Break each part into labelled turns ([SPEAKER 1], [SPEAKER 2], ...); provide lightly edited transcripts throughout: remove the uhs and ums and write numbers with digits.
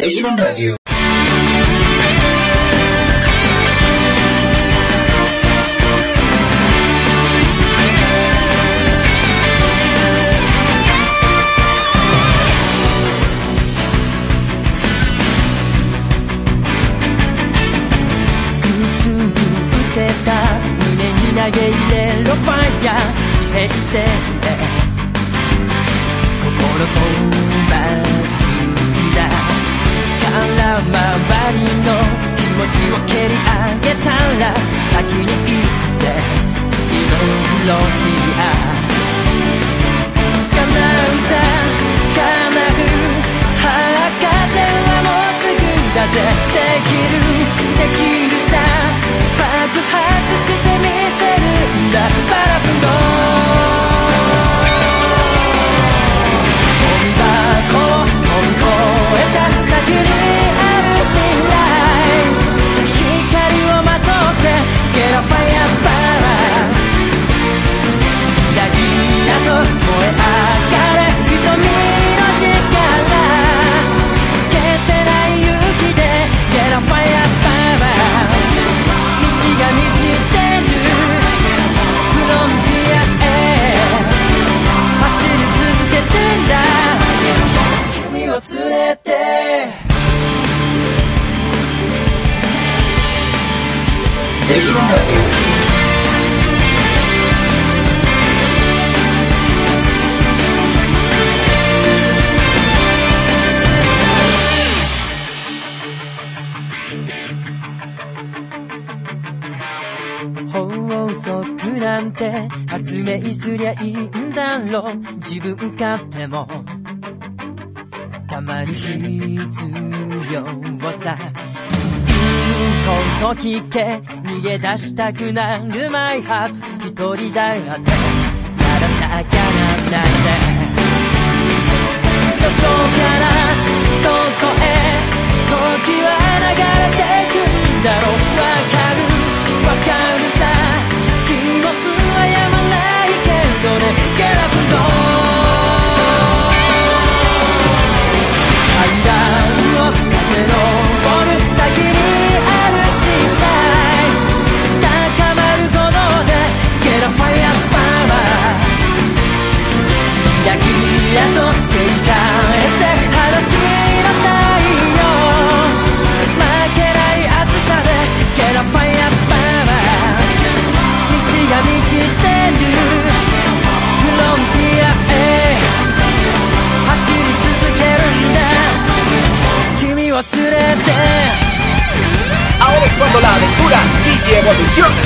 [SPEAKER 1] Digimon Radio.
[SPEAKER 2] 投げ入れろファイヤー地平線で心飛ばすんだ空回りの気持ちを蹴り上げたら先に行くぜ次のフロンティア叶うさ叶う儚はもうすぐだぜできるさ爆発してみせるんだパラプンドゴミ箱を乗り越えた先にある未来光をまとってゲロファイアパワーギラギラと燃え上がれ瞳の力消せない勇気でゲロファイアパワーが満ちてるフロンティアへ走り続けてんだ君を連れて
[SPEAKER 1] Digimon Radio。
[SPEAKER 2] 法則なんて発明すりゃいいんだろう自分勝手もたまに必要さ言うこと聞け逃げ出したくなるマイハート一人だってならなきゃなんないでどこからどこへ時は流れてくんだろうわかるさ疑問はやまないけどねゲラブド階段を駆け上る先にある時代高まる鼓動でゲラファイアパワーギラギラと照り返せ裸足の太陽負けない熱さでゲラファイアパワーが満ちてるフロンティアへ走り続けるんだ君を連れて
[SPEAKER 3] Ahora es cuando la aventura Digi evoluciona.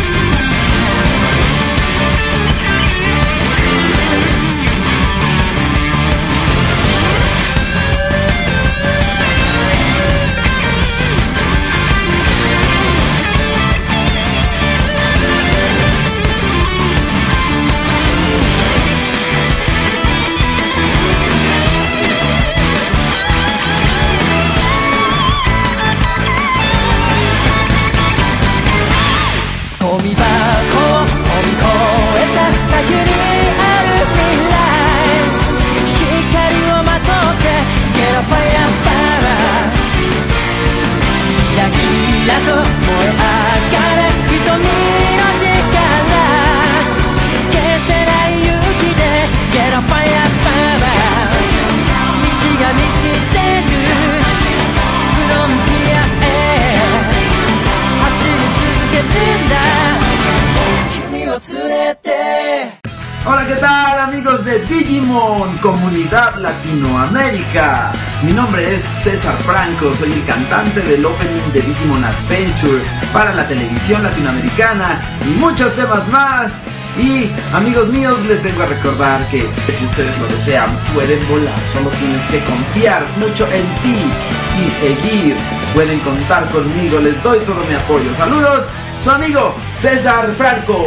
[SPEAKER 4] Hola, ¿qué tal amigos de Digimon, comunidad Latinoamérica? Mi nombre es César Franco, soy el cantante del opening de Digimon Adventure para la televisión latinoamericana y muchos temas más. Y amigos míos, les vengo a recordar que si ustedes lo desean pueden volar, solo tienes que confiar mucho en ti y seguir. Pueden contar conmigo, les doy todo mi apoyo. Saludos, su amigo César Franco.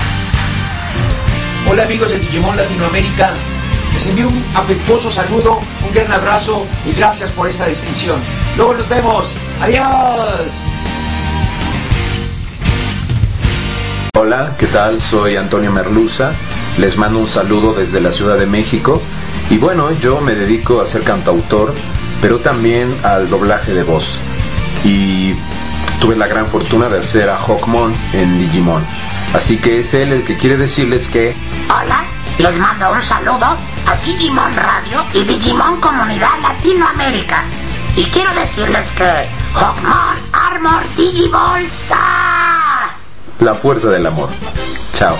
[SPEAKER 3] Hola amigos de Digimon Latinoamérica, les envío un afectuoso saludo, un gran abrazo y gracias por esta distinción. Luego nos vemos, adiós.
[SPEAKER 5] Hola, ¿qué tal? Soy Antonio Merluza, les mando un saludo desde la Ciudad de México y bueno, yo me dedico a ser cantautor pero también al doblaje de voz. Y tuve la gran fortuna de hacer a Hawkmon en Digimon. Así que es él el que quiere decirles que...
[SPEAKER 6] Hola, les mando un saludo a Digimon Radio y Digimon Comunidad Latinoamérica. Y quiero decirles que Hawkmon Armor Digibolsa.
[SPEAKER 5] La fuerza del amor. Chao.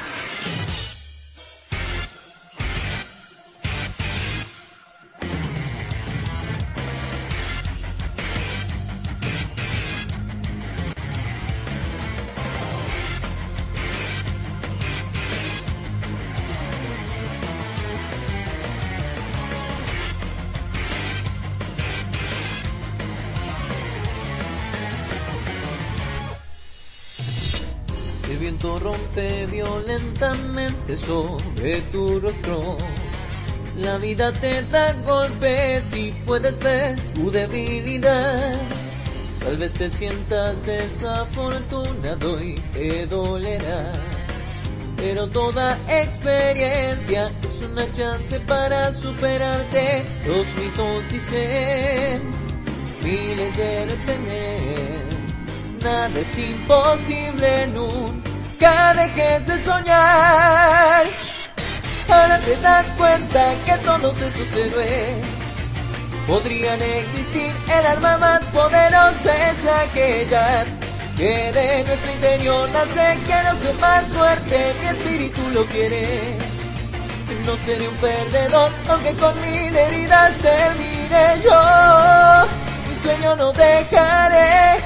[SPEAKER 2] El viento rompe violentamente sobre tu rostro. La vida te da golpes y puedes ver tu debilidad. Tal vez te sientas desafortunado y te dolerá. Pero toda experiencia es una chance para superarte. Los mitos dicen, miles de héroes tener. Nada es imposible, nunca dejes de soñar. Ahora te das cuenta que todos esos héroes podrían existir. El arma más poderosa es aquella que de nuestro interior nace. Quiero ser más fuerte, mi espíritu lo quiere. No seré un perdedor, aunque con 1000 heridas termine yo. Mi sueño no dejaré.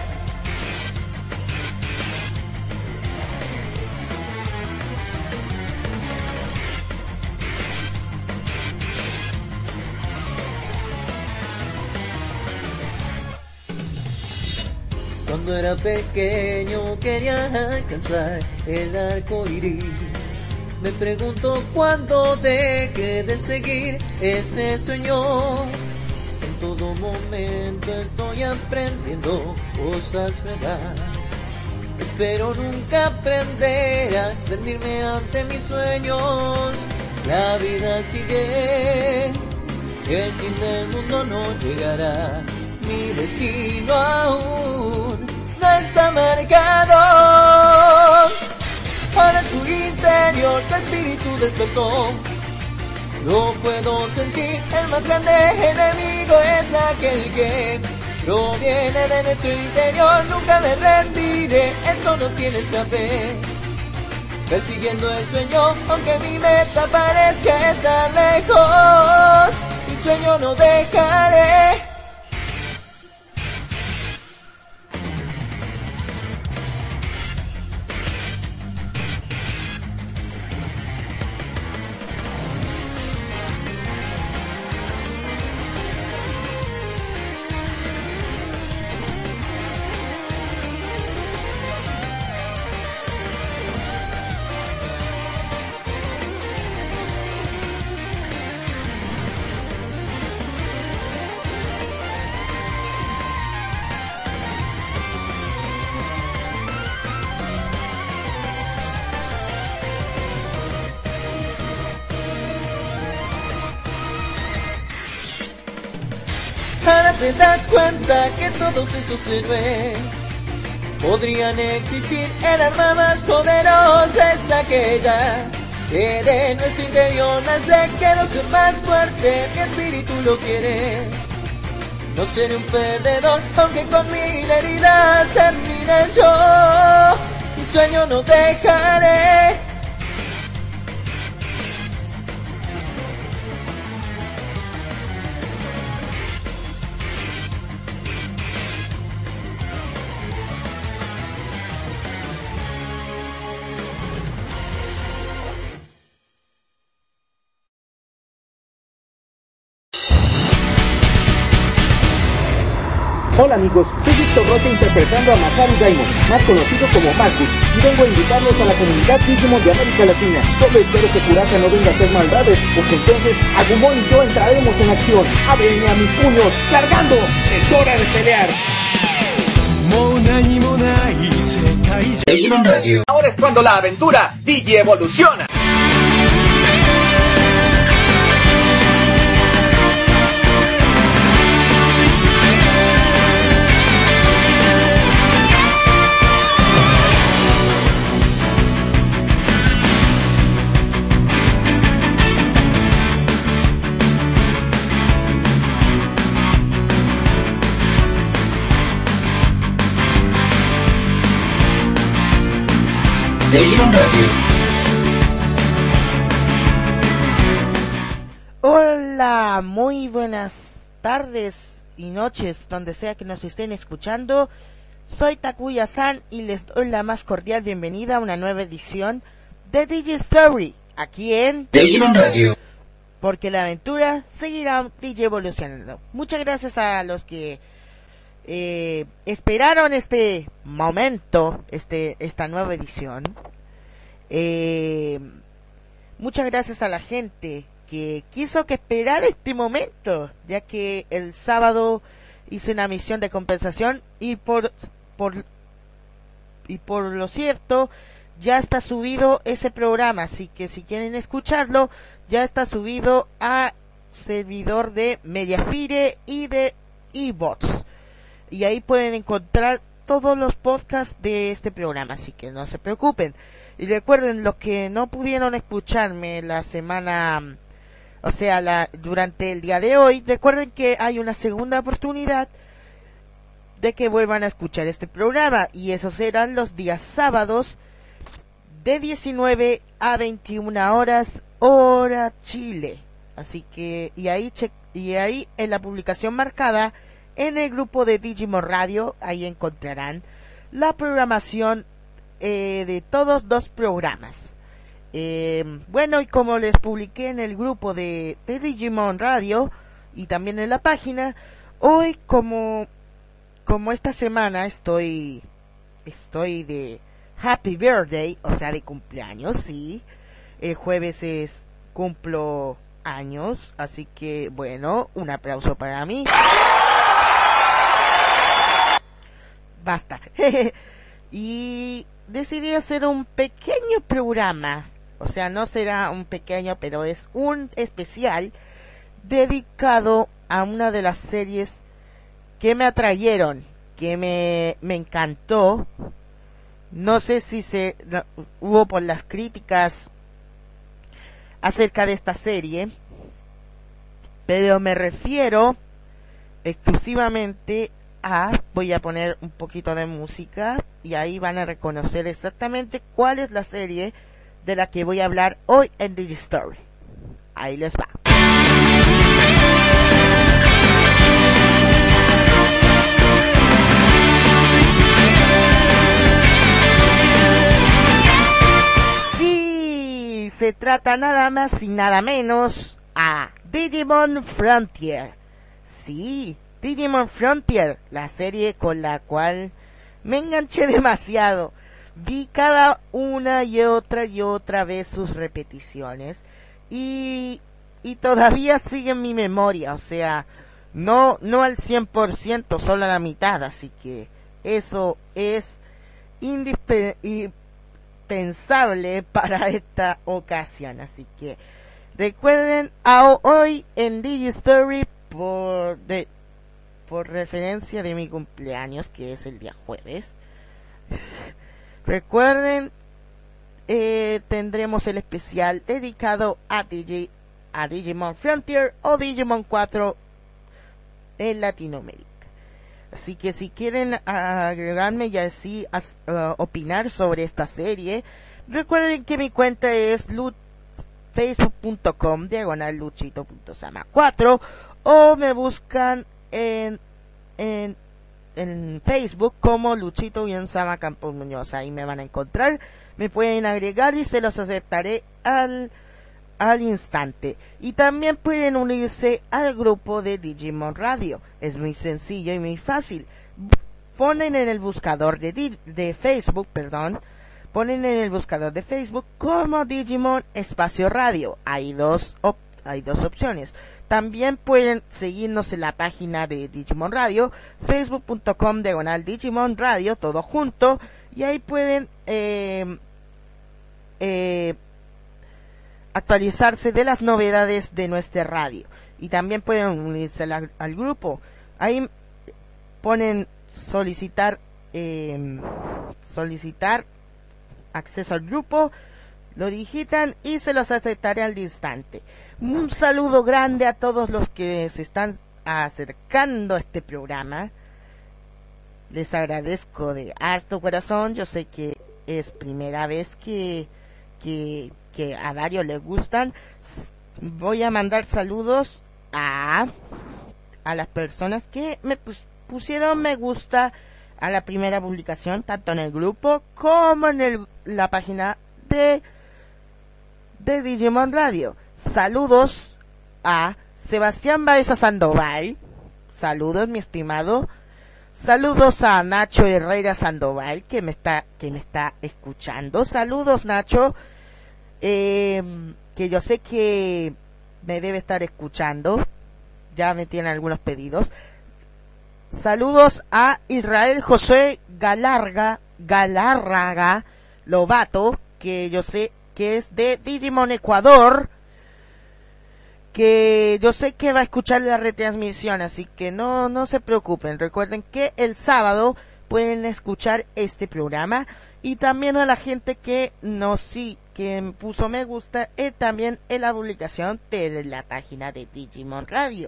[SPEAKER 2] Cuando era pequeño quería alcanzar el arco iris. Me pregunto cuándo dejé de seguir ese sueño. En todo momento estoy aprendiendo cosas nuevas. Espero nunca aprender a rendirme ante mis sueños. La vida sigue, el fin del mundo no llegará. Mi destino aún no está marcado. Ahora tu interior, tu espíritu despertó. Lo puedo sentir, el más grande enemigo es aquel que proviene de nuestro interior. Nunca me rendiré, esto no tiene escape. Persiguiendo el sueño, aunque mi meta parezca estar lejos. Mi sueño no dejaré. Ahora te das cuenta que todos esos héroes podrían existir. El arma más poderosa es aquella que de nuestro interior nace. Quiero ser más fuerte, mi espíritu lo quiere. No seré un perdedor, aunque con 1000 heridas termine yo. Mi sueño no dejaré.
[SPEAKER 7] Hola amigos, soy Víctor Rocha interpretando a Masaru Daimon, más conocido como Marcus, y vengo a invitarlos a la comunidad Digimon de América Latina. Solo espero que Kurata no venga a hacer maldades, porque entonces Agumon y yo entraremos en acción. ¡Ábrenme a mis puños! ¡Cargando! ¡Es hora de pelear!
[SPEAKER 1] Digimon Radio.
[SPEAKER 7] Ahora es cuando la aventura Digi evoluciona.
[SPEAKER 1] Digimon Radio.
[SPEAKER 8] Hola, muy buenas tardes y noches, donde sea que nos estén escuchando. Soy Takuya-san y les doy la más cordial bienvenida a una nueva edición de Digistory, aquí en
[SPEAKER 1] Digimon Radio.
[SPEAKER 8] Porque la aventura seguirá evolucionando. Muchas gracias a los que esperaron este momento, esta nueva edición. Muchas gracias a la gente que quiso que esperara este momento, ya que el sábado hice una misión de compensación y por lo cierto ya está subido ese programa, así que si quieren escucharlo ya está subido a servidor de Mediafire y de iBots, y ahí pueden encontrar todos los podcasts de este programa, así que no se preocupen. Y recuerden, los que no pudieron escucharme la semana, o sea, durante el día de hoy, recuerden que hay una segunda oportunidad de que vuelvan a escuchar este programa, y esos serán los días sábados de 19 a 21 horas hora Chile. Así que y ahí en la publicación marcada en el grupo de Digimon Radio, ahí encontrarán la programación de todos los programas. Bueno, y como les publiqué en el grupo de Digimon Radio y también en la página, hoy como esta semana estoy de Happy Birthday, o sea, de cumpleaños, sí. El jueves cumplo años, así que bueno, un aplauso para mí. Basta. Y decidí hacer un pequeño programa, o sea, no será un pequeño, pero es un especial dedicado a una de las series que me atrayeron, que me encantó. No sé si hubo por las críticas acerca de esta serie, pero me refiero exclusivamente voy a poner un poquito de música y ahí van a reconocer exactamente cuál es la serie de la que voy a hablar hoy en Digistory. Ahí les va. Sí, se trata nada más y nada menos a Digimon Frontier. Sí, Digimon Frontier, la serie con la cual me enganché demasiado. Vi cada una y otra vez sus repeticiones y todavía sigue en mi memoria, o sea, no al 100%, solo a la mitad, así que eso es indispensable para esta ocasión. Así que recuerden, hoy en Digistory por referencia de mi cumpleaños, que es el día jueves, recuerden, tendremos el especial dedicado a Digimon Frontier o Digimon 4 en Latinoamérica. Así que si quieren agregarme y así opinar sobre esta serie, recuerden que mi cuenta es facebook.com/luchito.sama4 o me buscan en Facebook como Luchito-Sama Campos Muñoz. Ahí me van a encontrar, me pueden agregar y se los aceptaré al instante. Y también pueden unirse al grupo de Digimon Radio. Es muy sencillo y muy fácil. Ponen en el buscador de Facebook, ponen en el buscador de Facebook como Digimon Espacio Radio. Hay dos opciones. También pueden seguirnos en la página de Digimon Radio, facebook.com/Digimon Radio, todo junto, y ahí pueden actualizarse de las novedades de nuestra radio. Y también pueden unirse al grupo. Ahí ponen solicitar acceso al grupo, lo digitan y se los aceptaré al instante. Un saludo grande a todos los que se están acercando a este programa. Les agradezco de harto corazón. Yo sé que es primera vez que a varios les gustan, voy a mandar saludos a las personas que me pusieron me gusta a la primera publicación, tanto en el grupo como en la página de Digimon Radio. Saludos a Sebastián Baeza Sandoval, saludos mi estimado, saludos a Nacho Herrera Sandoval que me está escuchando, saludos Nacho, que yo sé que me debe estar escuchando, ya me tienen algunos pedidos. Saludos a Israel José Galárraga Lobato, que yo sé que es de Digimon Ecuador, que yo sé que va a escuchar la retransmisión, así que no se preocupen. Recuerden que el sábado pueden escuchar este programa, y también a la gente que que puso me gusta también en la publicación de la página de Digimon Radio,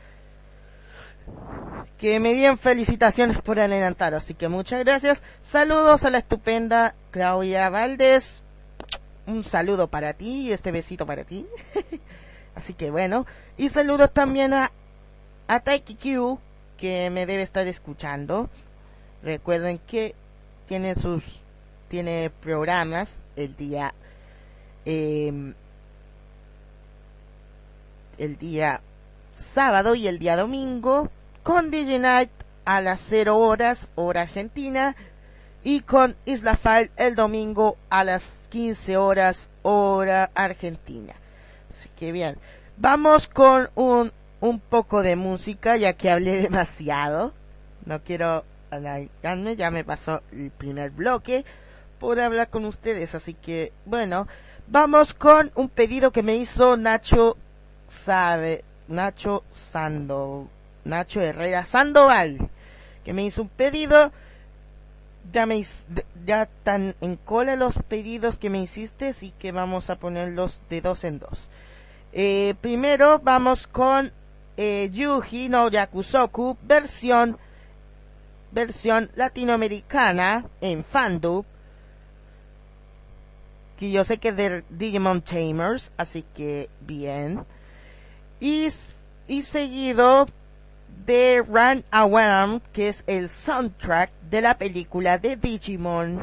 [SPEAKER 8] que me dieron felicitaciones por adelantar, así que muchas gracias. Saludos a la estupenda Claudia Valdés, un saludo para ti y este besito para ti. Así que bueno, y saludos también a Taiki Q, que me debe estar escuchando. Recuerden que tiene programas el día sábado y el día domingo, con DigiNight a las 0 horas hora argentina, y con Isla File el domingo a las 15 horas hora argentina. Así que bien, vamos con un poco de música, ya que hablé demasiado. No quiero alargarme, ya me pasó el primer bloque por hablar con ustedes, así que bueno, vamos con un pedido que me hizo Nacho Herrera Sandoval, que me hizo un pedido. Ya están en cola los pedidos que me hiciste, así que vamos a ponerlos de 2 en 2. Primero vamos con Yuji no Yakusoku versión latinoamericana en Fandub, que yo sé que es de Digimon Tamers, así que bien. Y seguido de Run Alarm, que es el soundtrack de la película de Digimon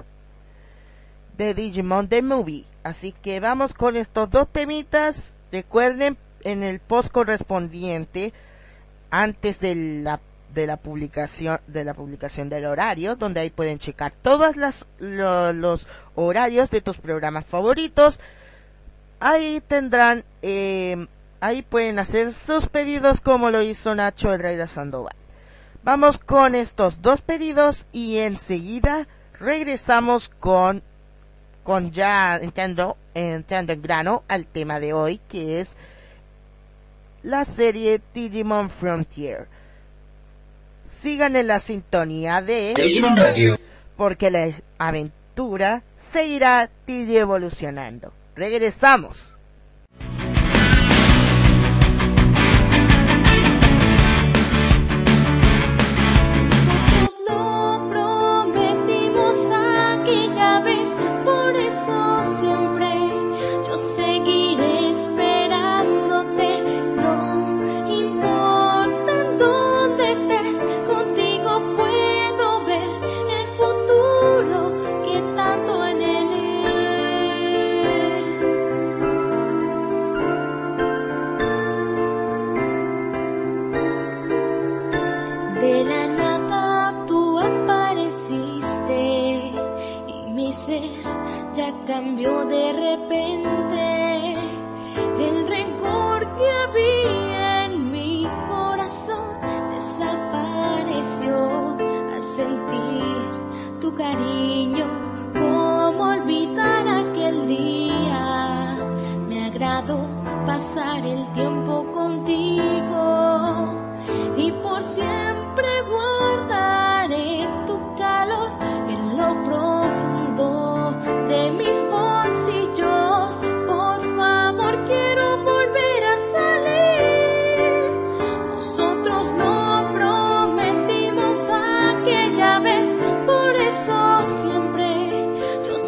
[SPEAKER 8] The Movie. Así que vamos con estos dos temitas. Recuerden, en el post correspondiente, antes de la publicación del horario, donde ahí pueden checar todos los horarios de tus programas favoritos, ahí tendrán ahí pueden hacer sus pedidos como lo hizo Nacho Herrera Sandoval. Vamos con estos dos pedidos y enseguida regresamos con ya entrando en grano al tema de hoy, que es la serie Digimon Frontier. Sigan en la sintonía de
[SPEAKER 1] Digimon Radio,
[SPEAKER 8] porque la aventura seguirá digievolucionando. Regresamos.
[SPEAKER 9] Lo prometimos aquella vez, por eso siempre yo seguiré esperándote. No importa en dónde estés, contigo puedo ver el futuro que tanto anhelé. De la nada tú apareciste y mi ser ya cambió de repente. El rencor que había en mi corazón desapareció al sentir tu cariño. ¿Cómo olvidar aquel día? Me agradó pasar el tiempo contigo y por siempre guardaré tu calor en lo profundo de mis bolsillos. Por favor, quiero volver a salir. Nosotros lo prometimos aquella vez, por eso siempre yo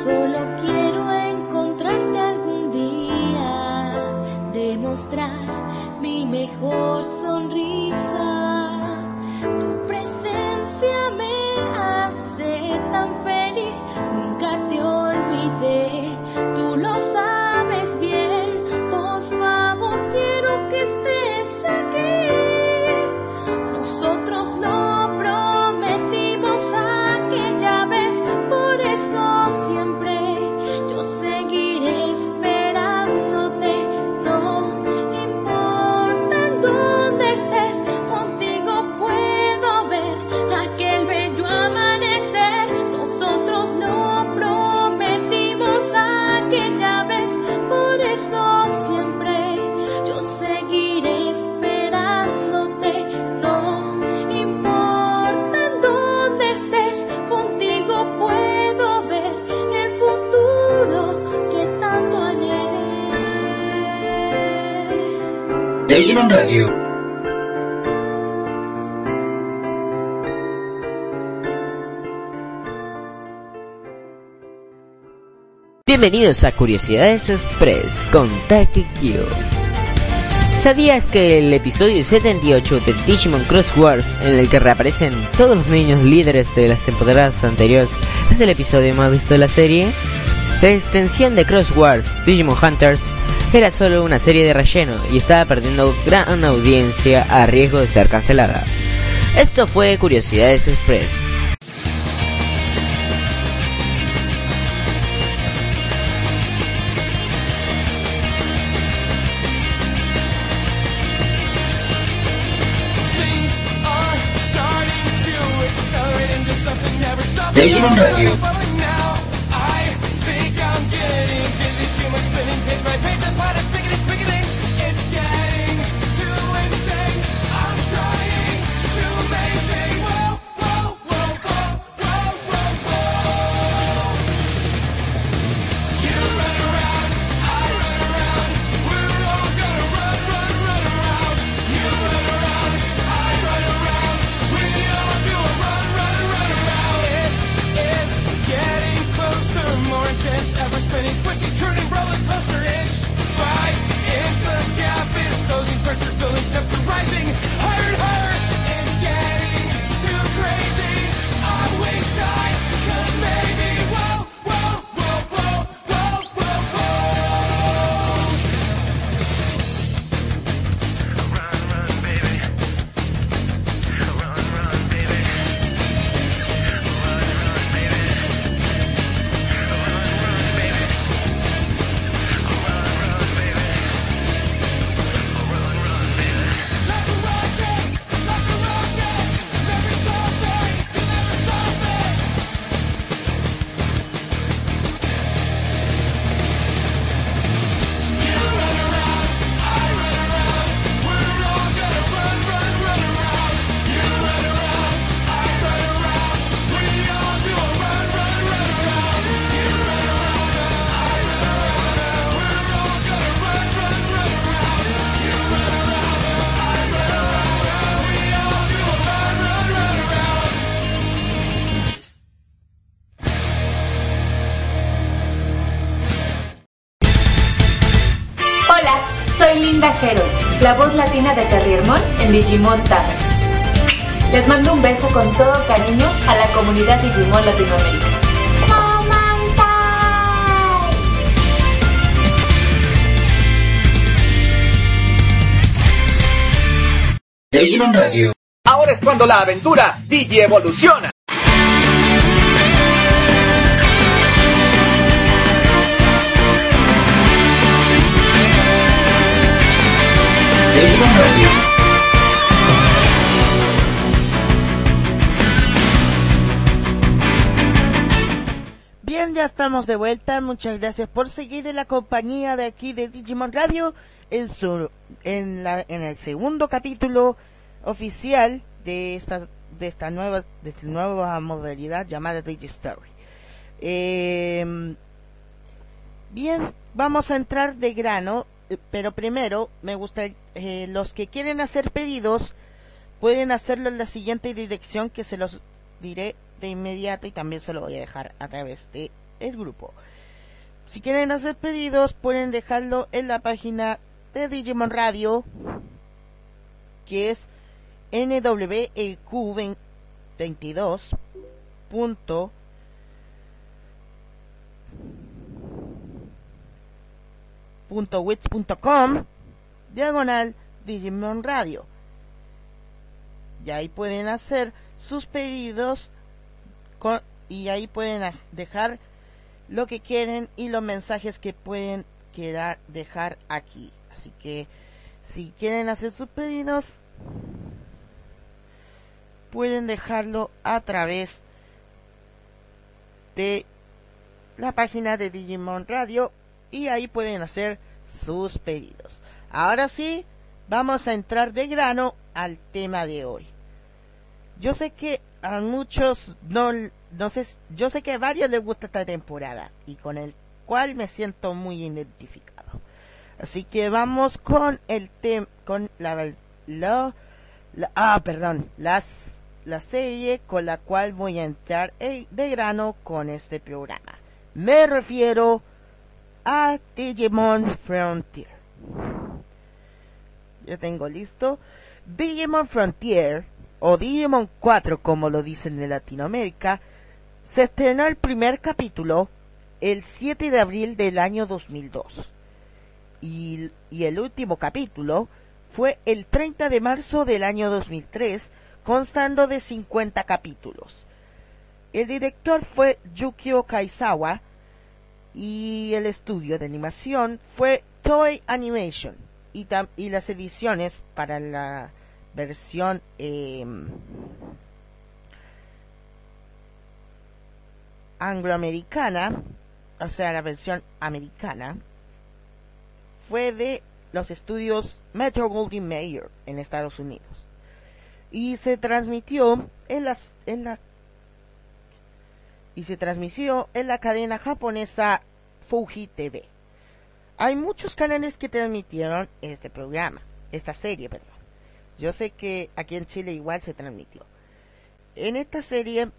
[SPEAKER 9] Solo quiero encontrarte algún día, demostrar mi mejor sonrisa. Tu presencia me hace tan feliz, nunca te olvidé, tú lo sabes bien. Por favor, quiero que estés aquí. Nosotros lo prometimos aquella vez, por eso siempre yo seguiré esperándote. No importa en dónde estés, contigo puedo ver aquel bello amanecer. Nosotros lo prometimos aquella vez, por eso siempre yo seguiré esperándote. No importa en dónde estés, contigo puedo ver el futuro que tanto anhelé.
[SPEAKER 1] Digimon Radio.
[SPEAKER 10] Bienvenidos a Curiosidades Express con Taki Kyo. ¿Sabías que el episodio 78 de Digimon Cross Wars, en el que reaparecen todos los niños líderes de las temporadas anteriores, es el episodio más visto de la serie? La extensión de Cross Wars, Digimon Hunters, era solo una serie de relleno y estaba perdiendo gran audiencia a riesgo de ser cancelada. Esto fue Curiosidades Express.
[SPEAKER 1] Digimon Radio.
[SPEAKER 2] Ever spinning, twisting, turning, roller coaster inch by inch. The gap is closing, pressure building, temperature rising higher and higher. It's getting too crazy. I wish I could maybe. Whoa, whoa, whoa, whoa, whoa, whoa, whoa. Run, run, baby. Run, run, baby. Run, run, baby.
[SPEAKER 11] Soy Linda Hero, la voz latina de Terriermon en Digimon Tamers. Les mando un beso con todo cariño a la comunidad Digimon Latinoamérica.
[SPEAKER 1] Digimon Radio.
[SPEAKER 7] Ahora es cuando la aventura Digi evoluciona.
[SPEAKER 1] Digimon Radio.
[SPEAKER 8] Bien, ya estamos de vuelta. Muchas gracias por seguir en la compañía de aquí de Digimon Radio en el segundo capítulo oficial de esta nueva modalidad llamada DigiStory. Bien, vamos a entrar de grano, pero primero me gusta los que quieren hacer pedidos pueden hacerlo en la siguiente dirección, que se los diré de inmediato y también se lo voy a dejar a través de el grupo. Si quieren hacer pedidos, pueden dejarlo en la página de Digimon Radio, que es nweq22.wits.com /Digimon Radio. Y ahí pueden hacer sus pedidos y ahí pueden dejar lo que quieren y los mensajes que pueden querer dejar aquí. Así que si quieren hacer sus pedidos, pueden dejarlo a través de la página de Digimon Radio y ahí pueden hacer sus pedidos. Ahora sí, vamos a entrar de grano al tema de hoy. Yo sé que a muchos no sé, yo sé que a varios les gusta esta temporada y con el cual me siento muy identificado. Así que vamos con el tema, con la serie con la cual voy a entrar de grano con este programa. Me refiero a Digimon Frontier. Ya tengo listo. Digimon Frontier, o Digimon 4 como lo dicen en Latinoamérica, se estrenó el primer capítulo el 7 de abril del año 2002. Y el último capítulo fue el 30 de marzo del año 2003, constando de 50 capítulos. El director fue Yukio Kaizawa y el estudio de animación fue Toei Animation y las ediciones para la versión angloamericana, o sea, la versión americana, fue de los estudios Metro-Goldwyn-Mayer en Estados Unidos y se transmitió en la cadena japonesa Fuji TV. Hay muchos canales que transmitieron esta serie, perdón. Yo sé que aquí en Chile igual se transmitió. En esta serie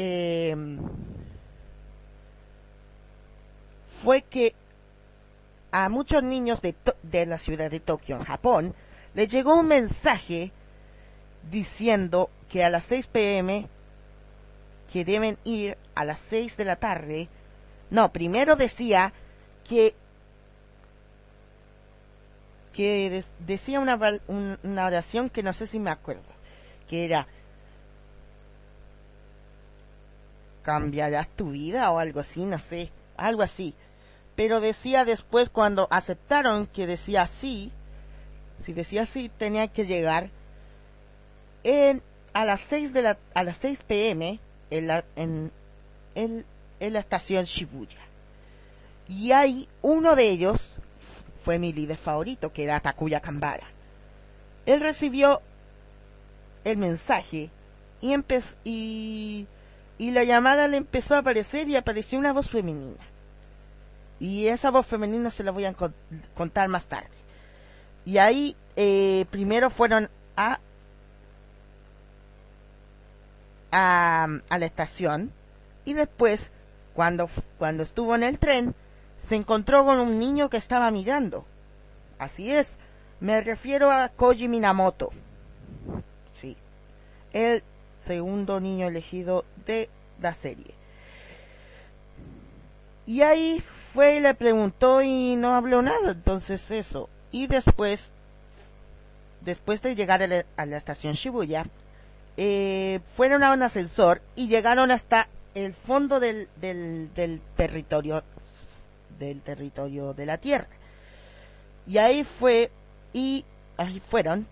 [SPEAKER 8] fue que a muchos niños de la ciudad de Tokio, en Japón, les llegó un mensaje diciendo que a las 6 p.m. que deben ir a las 6 de la tarde. No, primero decía que decía una oración que no sé si me acuerdo, que era cambiarás tu vida o algo así, no sé, algo así. Pero decía después, cuando aceptaron que decía así, si decía así, tenía que llegar a las 6 p.m. en la estación Shibuya. Y ahí uno de ellos fue mi líder favorito, que era Takuya Kambara. Él recibió el mensaje y la llamada le empezó a aparecer y apareció una voz femenina. Y esa voz femenina se la voy a contar más tarde. Y ahí primero fueron a la estación y después cuando estuvo en el tren se encontró con un niño que estaba mirando. Así es, me refiero a Koji Minamoto. Sí, el segundo niño elegido de la serie. Y ahí fue y le preguntó y no habló nada, entonces eso. Y después de llegar a la estación Shibuya, fueron a un ascensor y llegaron hasta el fondo del territorio de la Tierra. Y ahí fueron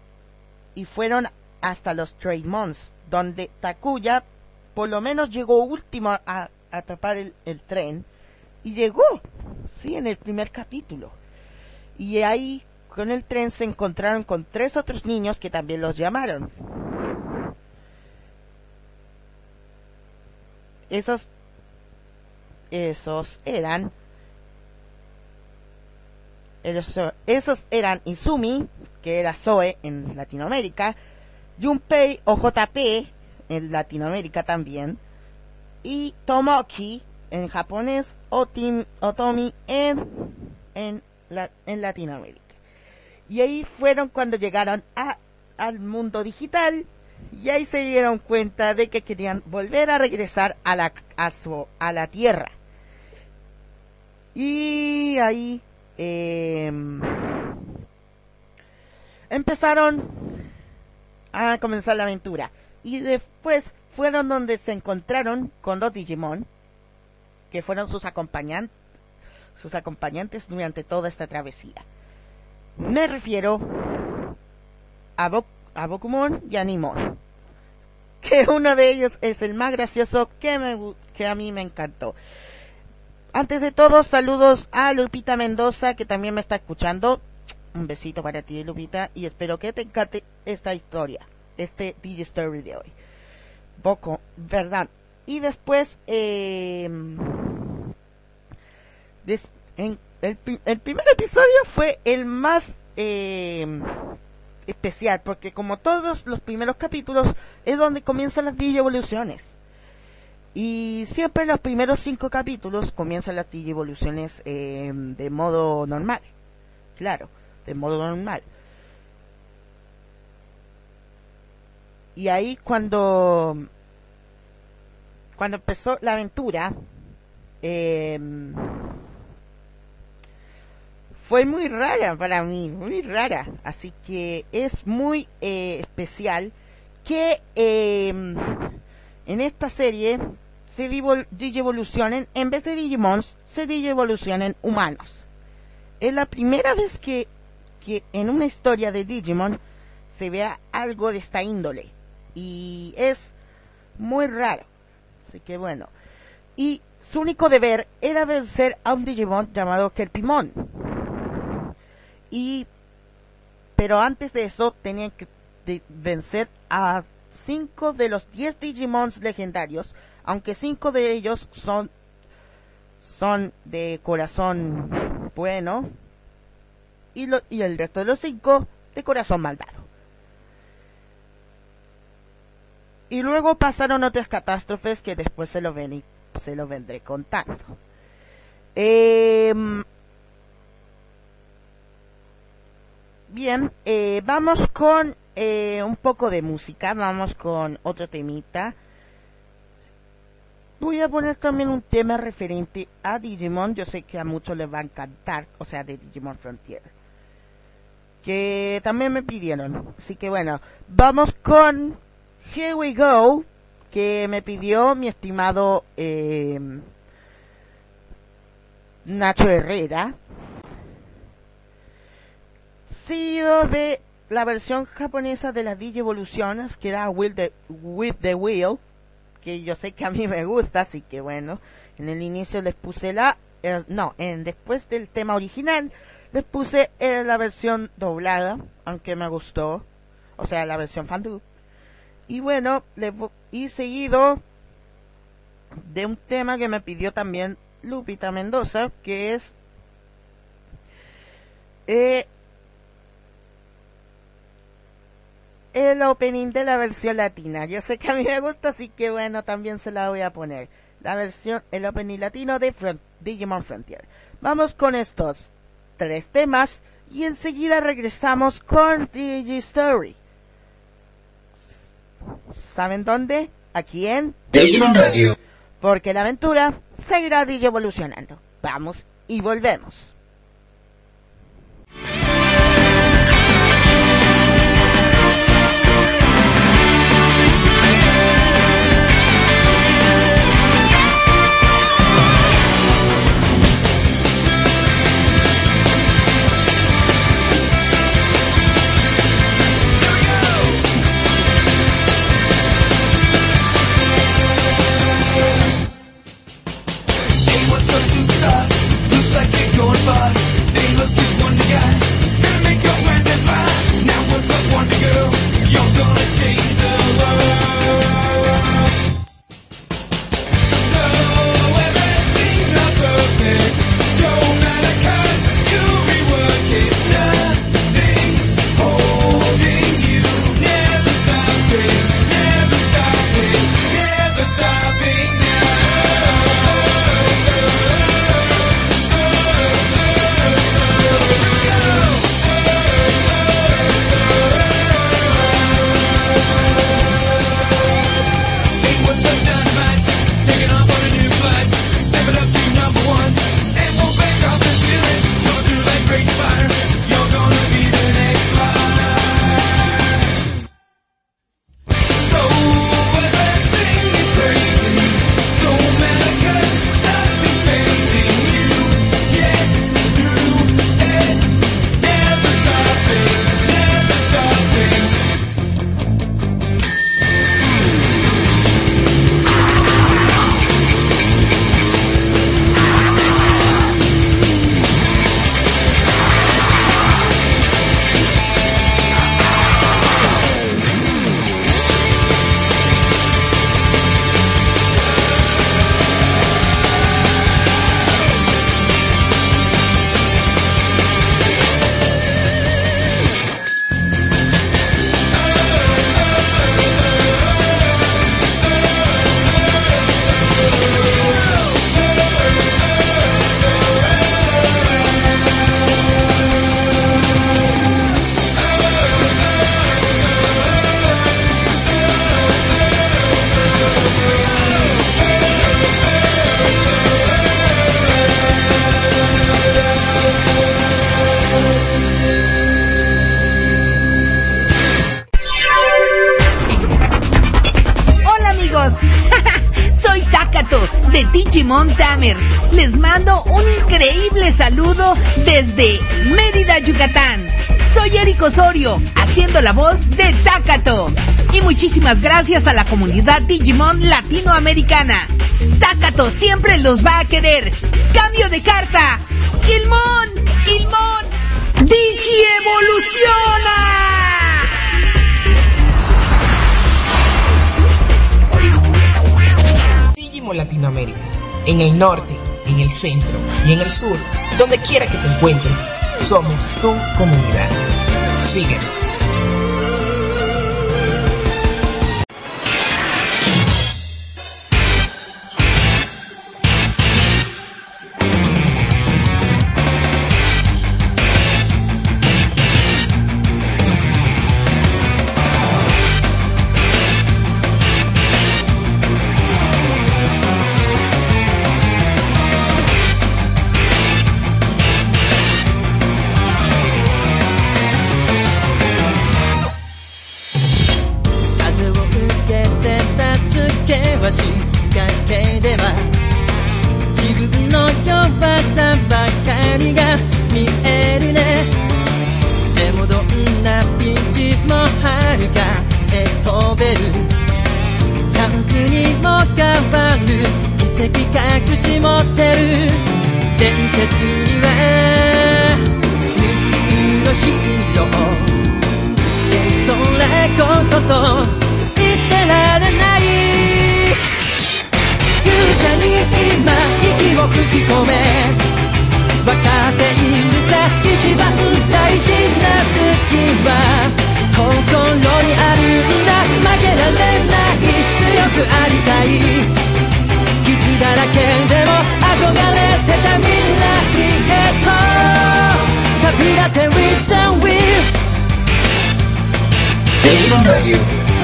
[SPEAKER 8] hasta los Trainmons, donde Takuya por lo menos llegó último a atrapar el tren, y llegó, sí, en el primer capítulo. Y ahí con el tren se encontraron con 3 otros niños que también los llamaron. Esos eran Izumi, que era Zoe en Latinoamérica, Junpei o JP en Latinoamérica también, y Tomoki en japonés, Otomi en Latinoamérica. Y ahí fueron cuando llegaron al mundo digital, y ahí se dieron cuenta de que querían volver a regresar a la Tierra. Y ahí empezaron a comenzar la aventura. Y después fueron donde se encontraron con los Digimon, que fueron sus acompañantes durante toda esta travesía. Me refiero a Bokumon y a Nimon, que uno de ellos es el más gracioso que a mí me encantó. Antes de todo, saludos a Lupita Mendoza, que también me está escuchando. Un besito para ti, Lupita, y espero que te encante esta historia, este Digistory de hoy. ¿Verdad? Y después, el primer episodio fue el más especial, porque como todos los primeros capítulos es donde comienzan las digievoluciones, y siempre en los primeros 5 capítulos comienzan las digievoluciones de modo normal, claro, de modo normal. Y ahí cuando empezó la aventura, fue muy rara para mí, muy rara. Así que es muy especial que en esta serie se digievolucionen, en vez de Digimons, se digievolucionen humanos. Es la primera vez que en una historia de Digimon se vea algo de esta índole. Y es muy raro. Así que bueno. Y su único deber era vencer a un Digimon llamado Kelpimon. Pero antes de eso tenían que vencer a 5 de los 10 Digimons legendarios, aunque 5 de ellos son de corazón bueno y el resto de los 5 de corazón malvado. Y luego pasaron otras catástrofes que después se lo vendré contando. Bien, vamos con un poco de música, vamos con otro temita. Voy a poner también un tema referente a Digimon, yo sé que a muchos les va a encantar, o sea, de Digimon Frontier, que también me pidieron. Así que bueno, vamos con Here We Go, que me pidió mi estimado Nacho Herrera, seguido de la versión japonesa de las digievoluciones, que era With the Wheel, que yo sé que a mí me gusta, así que bueno, en el inicio les puse después del tema original les puse la versión doblada, aunque me gustó, o sea, la versión fandub. Y bueno, y seguido de un tema que me pidió también Lupita Mendoza, que es el opening de la versión latina. Yo sé que a mí me gusta, así que bueno, también se la voy a poner. El opening latino de Digimon Frontier. Vamos con estos 3 temas y enseguida regresamos con Digistory. ¿Saben dónde? Aquí en
[SPEAKER 1] Digimon Radio.
[SPEAKER 8] Porque la aventura seguirá digievolucionando. Vamos y volvemos.
[SPEAKER 2] Looks like you're going far. Hey, look, it's Wonder Guy. Gonna make your plans and fly. Now what's up, Wonder Girl? You're gonna change the world. So everything's not perfect. Don't matter 'cause you'll be working. Nothing's holding you. Never stopping, never stopping, never stopping now.
[SPEAKER 12] Gamers. Les mando un increíble saludo desde Mérida, Yucatán. Soy Eric Osorio, haciendo la voz de Takato. Y muchísimas gracias a la comunidad Digimon latinoamericana. Takato siempre los va a querer. Cambio de carta. Gilmon, Digievoluciona.
[SPEAKER 13] Digimon Latinoamérica. En el norte, en el centro y en el sur, donde quiera que te encuentres, somos tu comunidad. Síguenos.
[SPEAKER 1] Digimon Radio.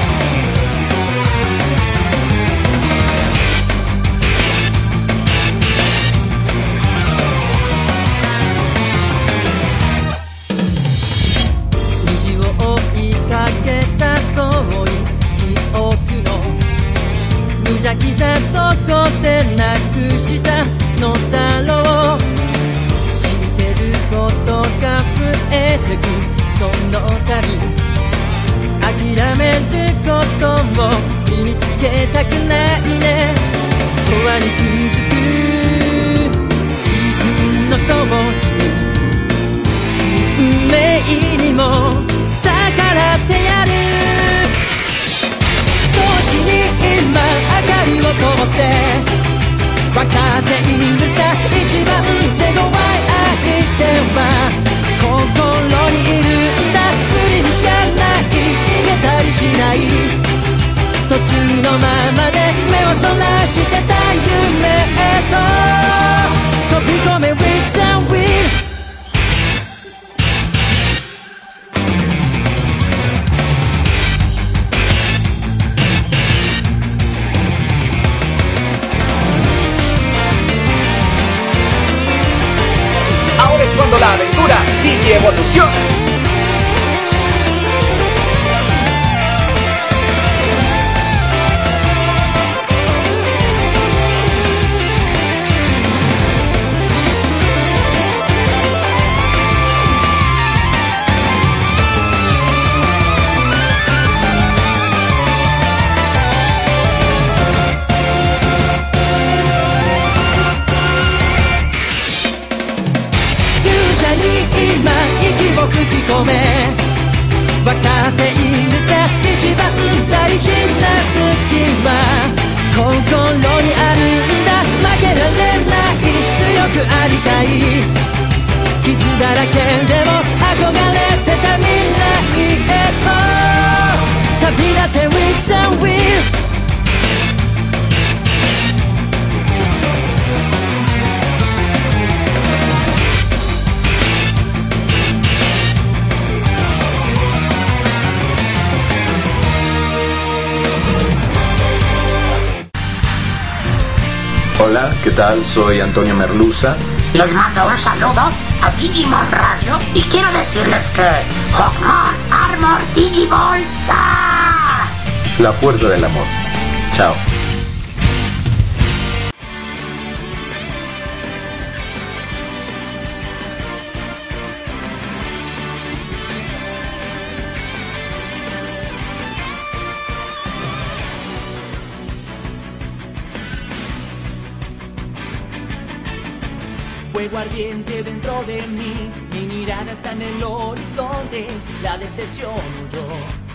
[SPEAKER 14] Ahora es cuando la aventura Digievoluciona.
[SPEAKER 5] Hola, ¿qué tal? Soy Antonio Merluza.
[SPEAKER 6] Les mando un saludo a Digimon Radio y quiero decirles que Hawkmon Armor Digibolsa.
[SPEAKER 5] La fuerza del amor. Chao.
[SPEAKER 2] fuego ardiente dentro de mí, mi mirada está en el horizonte, la decepción huyó.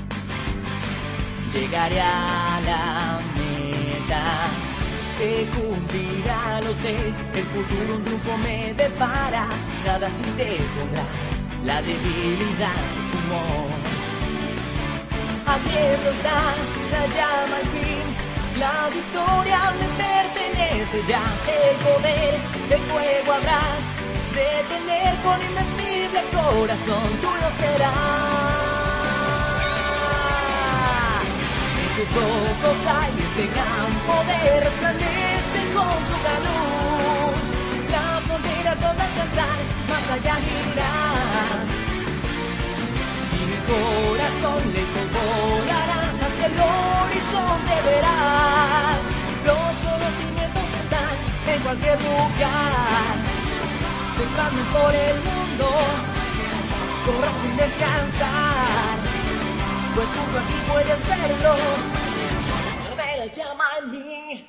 [SPEAKER 2] Llegaré a la meta, se cumplirá, lo sé, el futuro un triunfo me depara, nada sin te podrá, la debilidad se esfumó. Abierto está la llama al fin, la victoria me pertenece ya, el poder del fuego habrás de tener con invencible corazón, tuyo será. En tus ojos hay ese gran poder, resplandece con su gran luz, la frontera toda alcanzar, más allá irás. Y mi corazón lejos volará, hacia el horizonte verás. Los conocimientos están en cualquier lugar, se expanden por el mundo, corra sin descansar, pues junto a ti puedes verlos, me la llama en mí.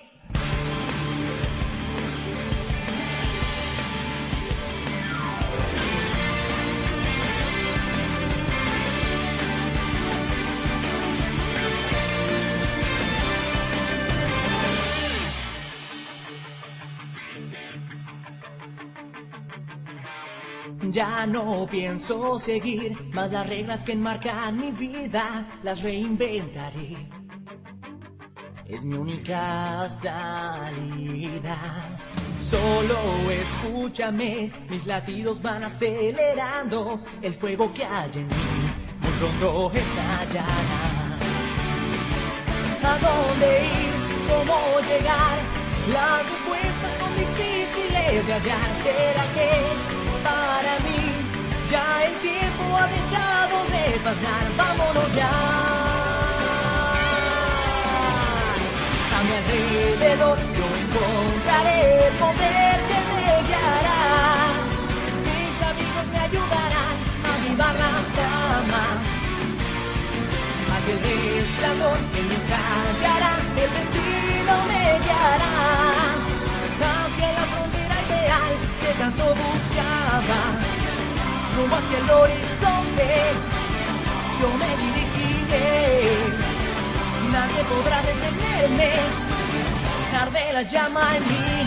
[SPEAKER 2] Ya no pienso seguir más las reglas que enmarcan mi vida, las reinventaré. Es mi única salida. Solo escúchame, mis latidos van acelerando, el fuego que hay en mí muy pronto estallará. ¿A dónde ir? ¿Cómo llegar? Las respuestas son difíciles de hallar. ¿Será que para mí ya el tiempo ha dejado de pasar? Vámonos ya. A mi alrededor yo encontraré el poder que me guiará. Mis amigos me ayudarán a avivar la llama. Aquel resplandor que me callará, el destino me guiará hacia la frontera ideal que tanto buscaba, rumbo hacia el horizonte yo me dirigiré, nadie podrá detenerme, arde la llama en mí.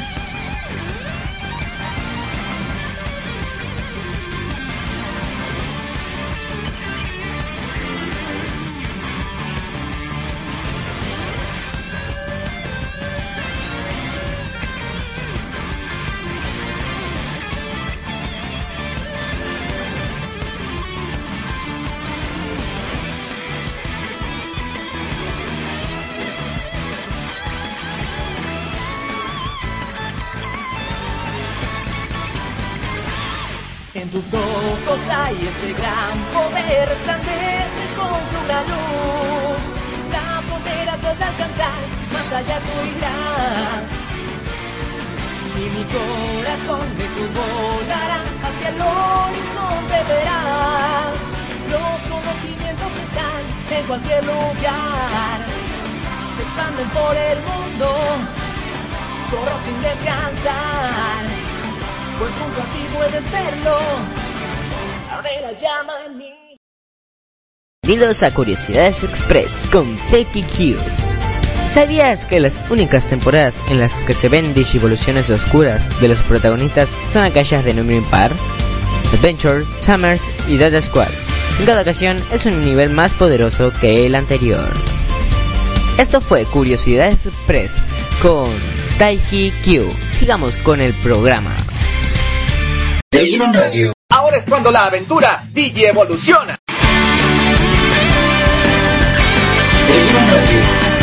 [SPEAKER 2] En tus ojos hay ese gran poder, resplandece con su gran luz. La frontera te de alcanzar, más allá tú irás. Y mi corazón lejos volará, hacia el horizonte verás. Los conocimientos están en cualquier lugar, se expanden por el mundo, corro sin descansar. Pues junto a ti puedes verlo, arde la llama en mí.
[SPEAKER 10] Bienvenidos a Curiosidades Express con TQQ. ¿Sabías que las únicas temporadas en las que se ven digivoluciones oscuras de los protagonistas son aquellas de número impar? Adventure, Summers y Data Squad. En cada ocasión es un nivel más poderoso que el anterior. Esto fue Curiosidades Express con Taiki Q. Sigamos con el programa.
[SPEAKER 1] Digimon Radio.
[SPEAKER 14] Ahora es cuando la aventura Digi evoluciona.
[SPEAKER 1] Digimon Radio.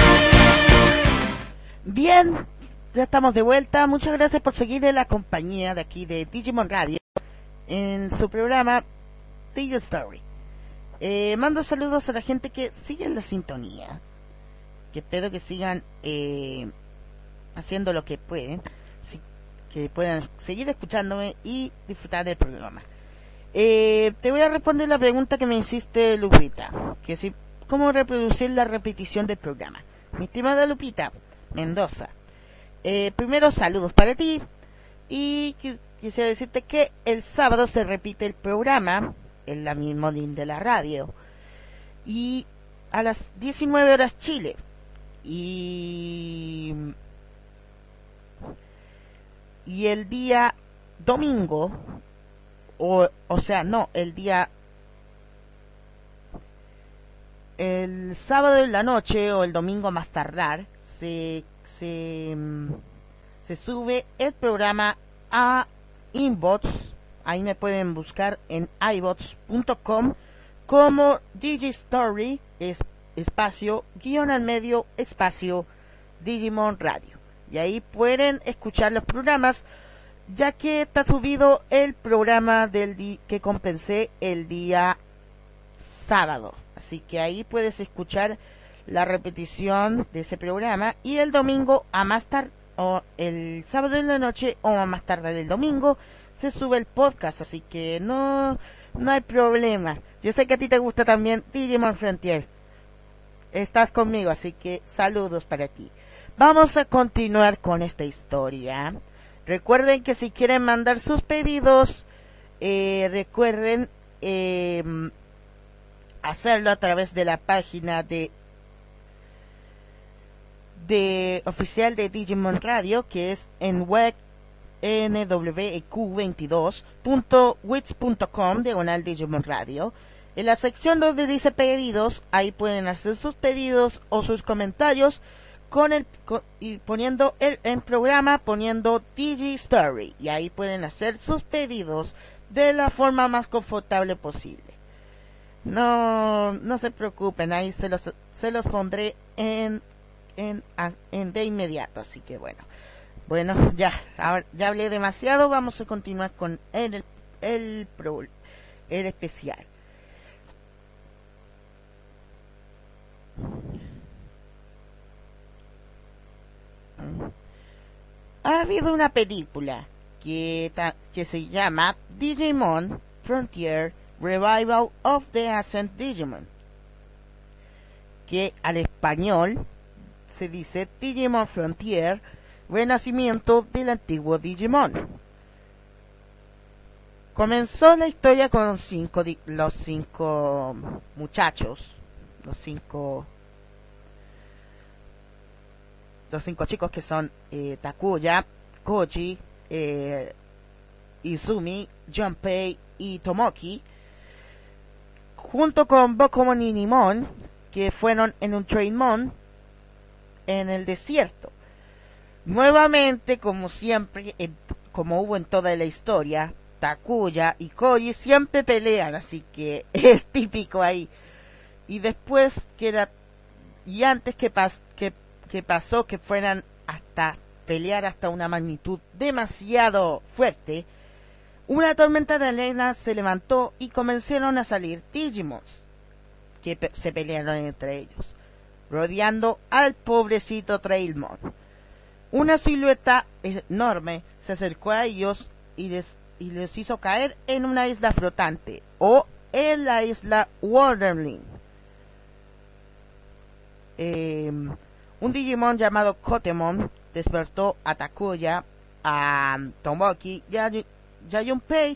[SPEAKER 8] Bien, ya estamos de vuelta. Muchas gracias por seguir en la compañía de aquí de Digimon Radio en su programa Digi Story. Mando saludos a la gente que sigue en la sintonía, que espero que sigan haciendo lo que pueden, que puedan seguir escuchándome y disfrutar del programa. Te voy a responder la pregunta que me hiciste, Lupita, que si cómo reproducir la repetición del programa. Mi estimada Lupita Mendoza, primero saludos para ti y quisiera decirte que el sábado se repite el programa en la misma línea de la radio y a las 19 horas Chile y el día domingo el sábado en la noche o el domingo más tardar se sube el programa a Inbox. Ahí me pueden buscar en ibots.com como Digistory espacio guión al medio espacio Digimon Radio, y ahí pueden escuchar los programas, ya que está subido el programa que compensé el día sábado, así que ahí puedes escuchar la repetición de ese programa, y el domingo a más tarde, o el sábado en la noche o a más tarde del domingo se sube el podcast, así que no hay problema. Yo sé que a ti te gusta también Digimon Frontier, estás conmigo, así que saludos para ti. Vamos a continuar con esta historia. Recuerden que si quieren mandar sus pedidos, recuerden hacerlo a través de la página de oficial de Digimon Radio, que es en web nweq22.wix.com/Digimon Radio. En la sección donde dice pedidos, ahí pueden hacer sus pedidos o sus comentarios y poniendo en programa, poniendo Digistory, y ahí pueden hacer sus pedidos de la forma más confortable posible. No se preocupen, ahí se los pondré en de inmediato, así que bueno, ya hablé demasiado, vamos a continuar con el especial. Ha habido una película que se llama Digimon Frontier Revival of the Ancient Digimon, que al español se dice Digimon Frontier, renacimiento del antiguo Digimon. Comenzó la historia con los cinco muchachos, los cinco chicos que son Takuya, Koji, Izumi, Junpei y Tomoki, junto con Bokomon y Nimon, que fueron en un Trainmon en el desierto. Nuevamente, como siempre, como hubo en toda la historia, Takuya y Koji siempre pelean, así que es típico ahí. Y después antes que pasó que fueran hasta pelear hasta una magnitud demasiado fuerte, una tormenta de arena se levantó y comenzaron a salir Digimons que se pelearon entre ellos, rodeando al pobrecito Trailmon. Una silueta enorme se acercó a ellos y les hizo caer en una isla flotante, o en la isla Waterling. Un Digimon llamado Kotemon despertó a Takuya, a Tomoki y a Junpei,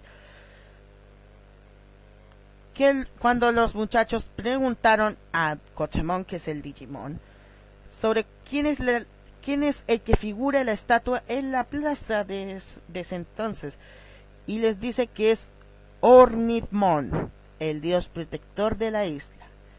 [SPEAKER 8] cuando los muchachos preguntaron a Kotemon, que es el Digimon, sobre quién es el que figura la estatua en la plaza de ese entonces, y les dice que es Ornithmon, el dios protector de la isla.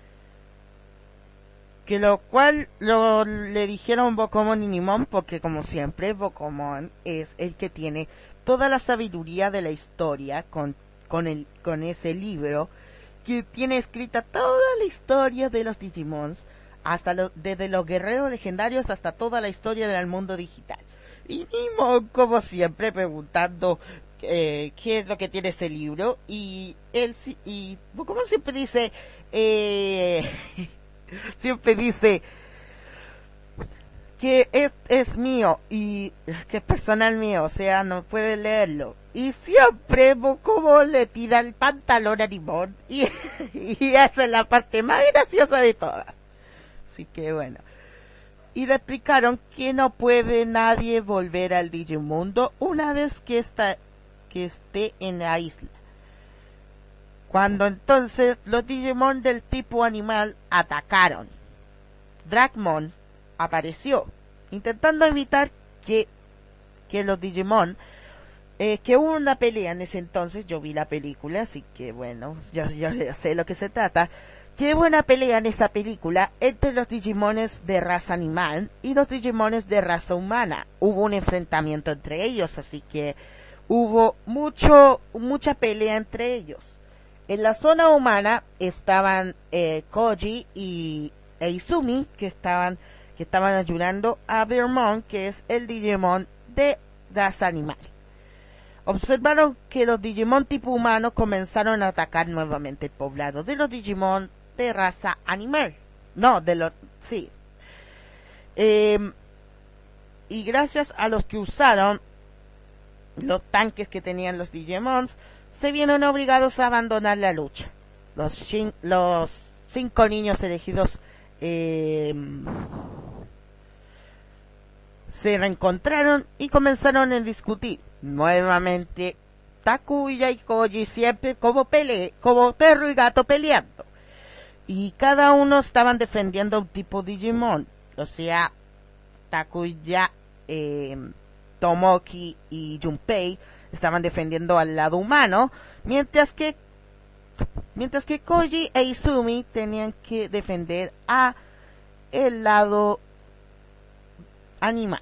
[SPEAKER 8] Que lo cual le dijeron Bokomon y Nimon, porque como siempre Bokomon es el que tiene toda la sabiduría de la historia con ese libro que tiene escrita toda la historia de los Digimons, desde los guerreros legendarios hasta toda la historia del mundo digital. Y Nimon, como siempre, preguntando qué es lo que tiene ese libro, y Bokomon siempre dice que es mío y que es personal mío, o sea, no puede leerlo. Y siempre Bokomon le tira el pantalón a Nimon y esa es la parte más graciosa de todas. Así que bueno. Y le explicaron que no puede nadie volver al Digimundo una vez que que esté en la isla. Cuando entonces los Digimon del tipo animal atacaron, Dragmon apareció, intentando evitar que los Digimon, que hubo una pelea en ese entonces. Yo vi la película, así que bueno, yo sé lo que se trata. Que hubo una pelea en esa película entre los Digimones de raza animal y los Digimones de raza humana. Hubo un enfrentamiento entre ellos, así que hubo mucha pelea entre ellos. En la zona humana estaban Koji e Izumi, que estaban ayudando a Beermon, que es el Digimon de raza animal. Observaron que los Digimon tipo humano comenzaron a atacar nuevamente el poblado de los Digimon de raza animal. Y gracias a los que usaron los tanques que tenían los Digimons, se vieron obligados a abandonar la lucha. Los 5 niños elegidos se reencontraron y comenzaron a discutir. Nuevamente, Takuya y Koji siempre como perro y gato peleando. Y cada uno estaban defendiendo un tipo Digimon. O sea, Takuya, Tomoki y Junpei estaban defendiendo al lado humano, mientras que Koji e Izumi tenían que defender a el lado animal.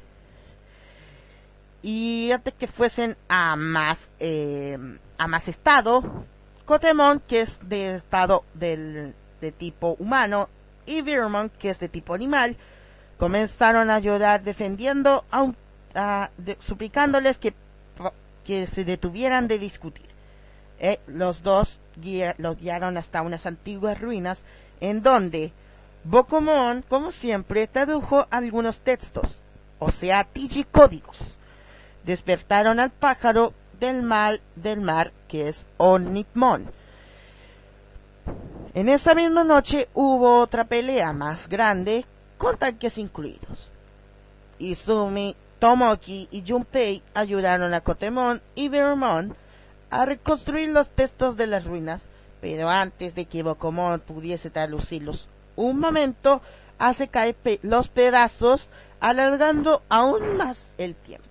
[SPEAKER 8] Y antes que fuesen a más estado, Kotemon, que es de estado de tipo humano, y Beermon, que es de tipo animal, comenzaron a llorar defendiendo, suplicándoles que se detuvieran de discutir. Los dos los guiaron hasta unas antiguas ruinas, en donde Bokumon, como siempre, tradujo algunos textos, o sea, digicódigos. Despertaron al pájaro del mar, que es Onitmon. En esa misma noche hubo otra pelea más grande, con tanques incluidos. Izumi, Tomoki y Junpei ayudaron a Kotemon y Beermon a reconstruir los textos de las ruinas, pero antes de que Bokumon pudiese traducirlos un momento, hace caer los pedazos, alargando aún más el tiempo.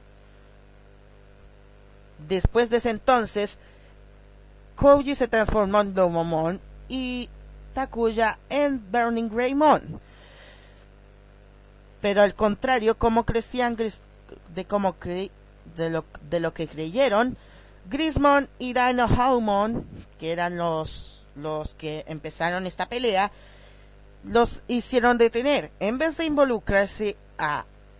[SPEAKER 8] Después de ese entonces, Koji se transformó en Domomon y Takuya en Burning Greymon. Pero al contrario, como crecían de lo que creyeron, Grismon y Dinohaumon, que eran los que empezaron esta pelea, los hicieron detener. En vez de involucrarse a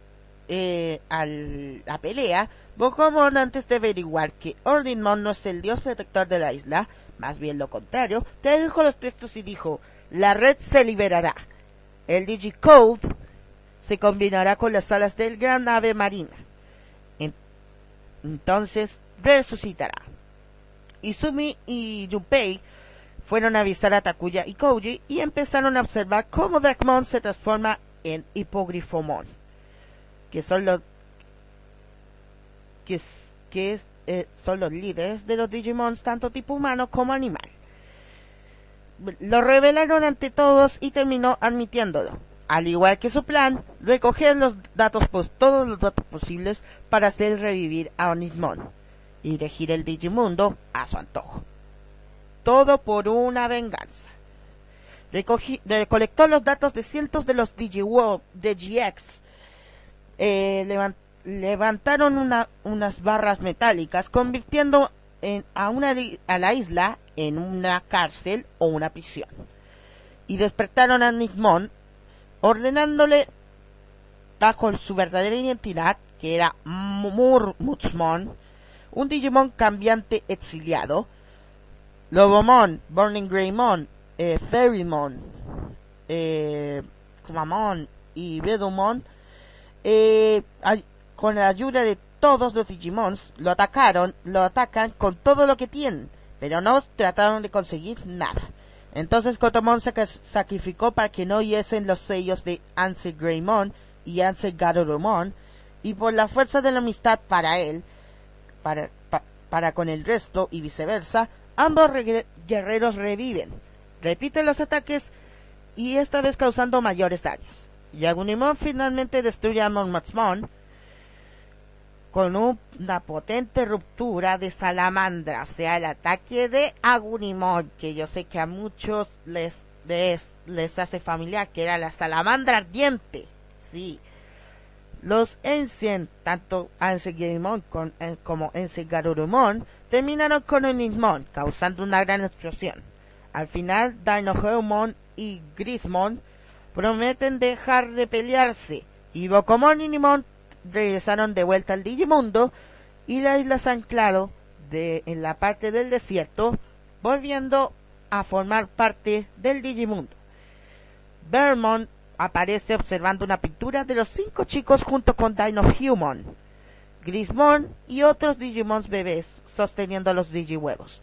[SPEAKER 8] la pelea, Bokumon, antes de averiguar que Ordinmon no es el dios protector de la isla, más bien lo contrario, tradujo los textos y dijo: la red se liberará. El Digicode se combinará con las alas del gran ave marina. Entonces resucitará. Izumi y Junpei fueron a avisar a Takuya y Koji y empezaron a observar cómo Dragmon se transforma en Hippogrifomon, que son los son los líderes de los Digimons tanto tipo humano como animal. Lo revelaron ante todos y terminó admitiéndolo. Al igual que su plan, recoger todos los datos posibles para hacer revivir a Onitmon y regir el Digimundo a su antojo. Todo por una venganza. Recolectó los datos de cientos de los DigiWorld de GX. Levantaron unas barras metálicas, convirtiendo a la isla en una cárcel o una prisión. Y despertaron a Onitmon, ordenándole bajo su verdadera identidad, que era Murmutsmon, un Digimon cambiante exiliado, Lobomon, Burning Greymon, Ferrymon, Kumamon y Bedumon, con la ayuda de todos los Digimons, lo atacan con todo lo que tienen, pero no trataron de conseguir nada. Entonces Kotomon se sacrificó para que no oyesen los sellos de Ansel Greymon y Ansel Garurumon, y por la fuerza de la amistad para para con el resto y viceversa, ambos guerreros reviven, repiten los ataques y esta vez causando mayores daños. Y Agunimon finalmente destruye a Mon Mothman con una potente ruptura de salamandra, o sea, el ataque de Agunimon, que yo sé que a muchos les hace familiar, que era la salamandra ardiente. Sí, los Ancient, tanto Ancient como Ancient Garurumon, terminaron con Unimon, causando una gran explosión. Al final, Dinogeumon y Grismon prometen dejar de pelearse, y Bokomon y Nimon regresaron de vuelta al Digimundo, y la isla San Claro en la parte del desierto, volviendo a formar parte del Digimundo. Vermont aparece observando una pintura de los 5 chicos junto con Dinogeumon, Grismon y otros Digimons bebés sosteniendo los Digihuevos.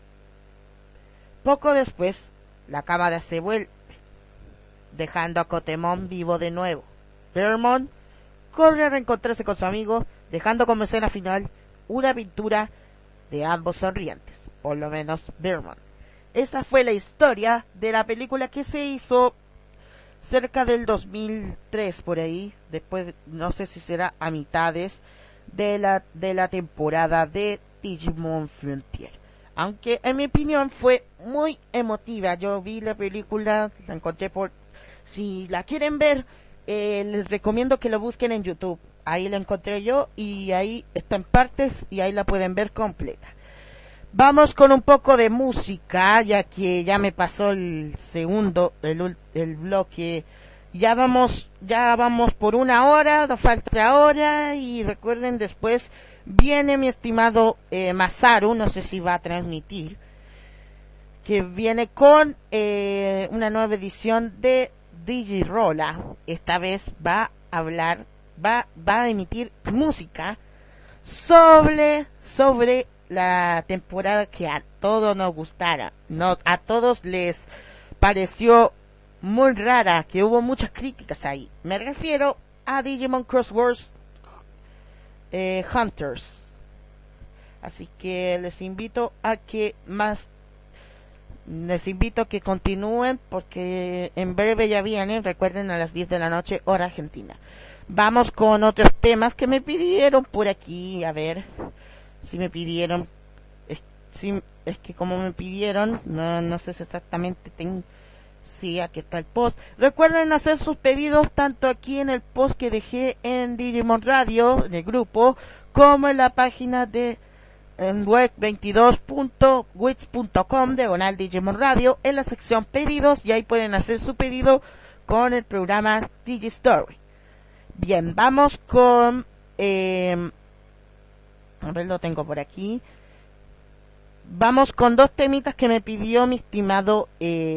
[SPEAKER 8] Poco después, la cámara se vuelve, dejando a Kotemon vivo de nuevo. Vermont corre a reencontrarse con su amigo, dejando como escena final una pintura de ambos sonrientes, por lo menos Vermont. Esa fue la historia de la película que se hizo cerca del 2003 por ahí, después no sé si será a mitades de la temporada de Digimon Frontier. Aunque en mi opinión fue muy emotiva. Yo vi la película, la encontré si la quieren ver, les recomiendo que lo busquen en YouTube. Ahí la encontré yo y ahí está en partes y ahí la pueden ver completa. Vamos con un poco de música, ya que ya me pasó el bloque. Ya vamos por 1 hora, nos falta 1 hora y recuerden, después viene mi estimado Masaru, no sé si va a transmitir, que viene con una nueva edición de Digirola. Esta vez va a emitir música sobre la temporada que a todos nos gustara. A todos les pareció muy rara, que hubo muchas críticas ahí. Me refiero a Digimon Cross Wars Hunters. Así que les invito a que continúen, porque en breve ya vienen, recuerden, a las 10 de la noche, hora argentina. Vamos con otros temas que me pidieron por aquí, a ver si me pidieron, es que como me pidieron, no sé si exactamente sí, aquí está el post. Recuerden hacer sus pedidos tanto aquí en el post que dejé en Digimon Radio, en el grupo, como en la página de web 22.wix.com /Digimon Radio, en la sección pedidos, y ahí pueden hacer su pedido con el programa Digistory. Bien, vamos con a ver, lo tengo por aquí. Vamos con 2 temitas que me pidió mi estimado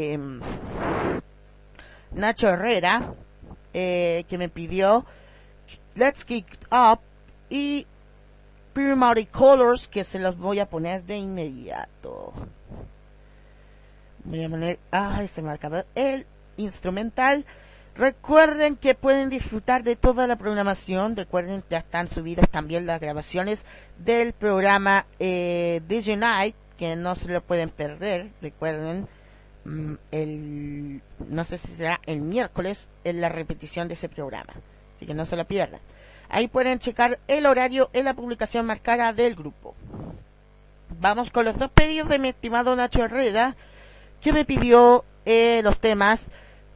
[SPEAKER 8] Nacho Herrera, que me pidió Let's Kick Up y Primary Colors, que se los voy a poner de inmediato. Voy a poner, se me acabó el instrumental. Recuerden que pueden disfrutar de toda la programación. Recuerden que ya están subidas también las grabaciones del programa Digiunite, que no se lo pueden perder. Recuerden, no sé si será el miércoles en la repetición de ese programa, así que no se lo pierdan. Ahí pueden checar el horario en la publicación marcada del grupo. Vamos con los 2 pedidos de mi estimado Nacho Herrera, que me pidió los temas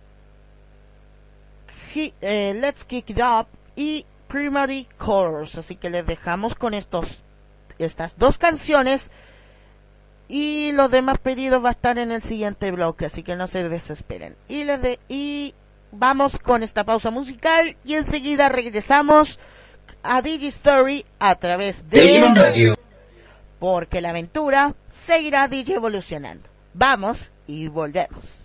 [SPEAKER 8] Let's Kick It Up y Primary Colors. Así que les dejamos con estas 2 canciones, y los demás pedidos va a estar en el siguiente bloque, así que no se desesperen. Y vamos con esta pausa musical y enseguida regresamos a Digistory a través de
[SPEAKER 1] Digimon Radio,
[SPEAKER 8] porque la aventura seguirá evolucionando. Vamos y volvemos.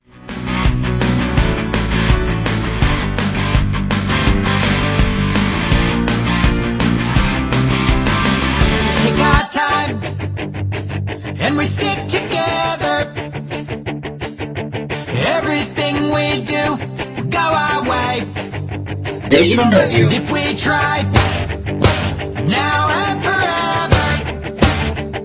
[SPEAKER 2] Take our time and we stick together. Everything we do go our way.
[SPEAKER 1] Digimon Radio.
[SPEAKER 2] If we try now and forever,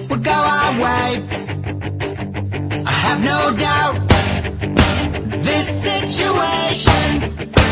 [SPEAKER 2] will go our way. I have no doubt this situation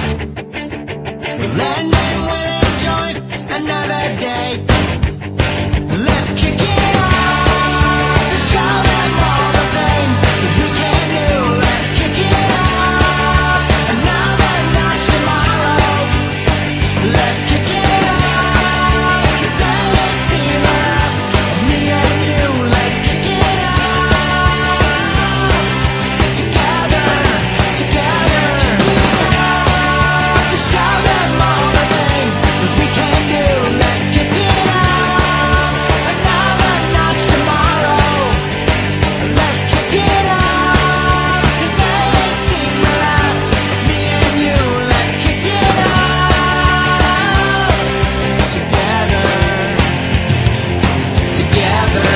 [SPEAKER 2] will end and we'll enjoy another day. Let's kick it off and show them all the things that we can do. Let's kick it off another notch tomorrow. Let's kick it off, 'cause then they see us, me and you. Let's kick it off together, together. Let's kick it off and show them all the things that we can do. Let's kick it off another notch tomorrow. Let's kick it off, 'cause they see us, me and you. Let's kick it off together, together.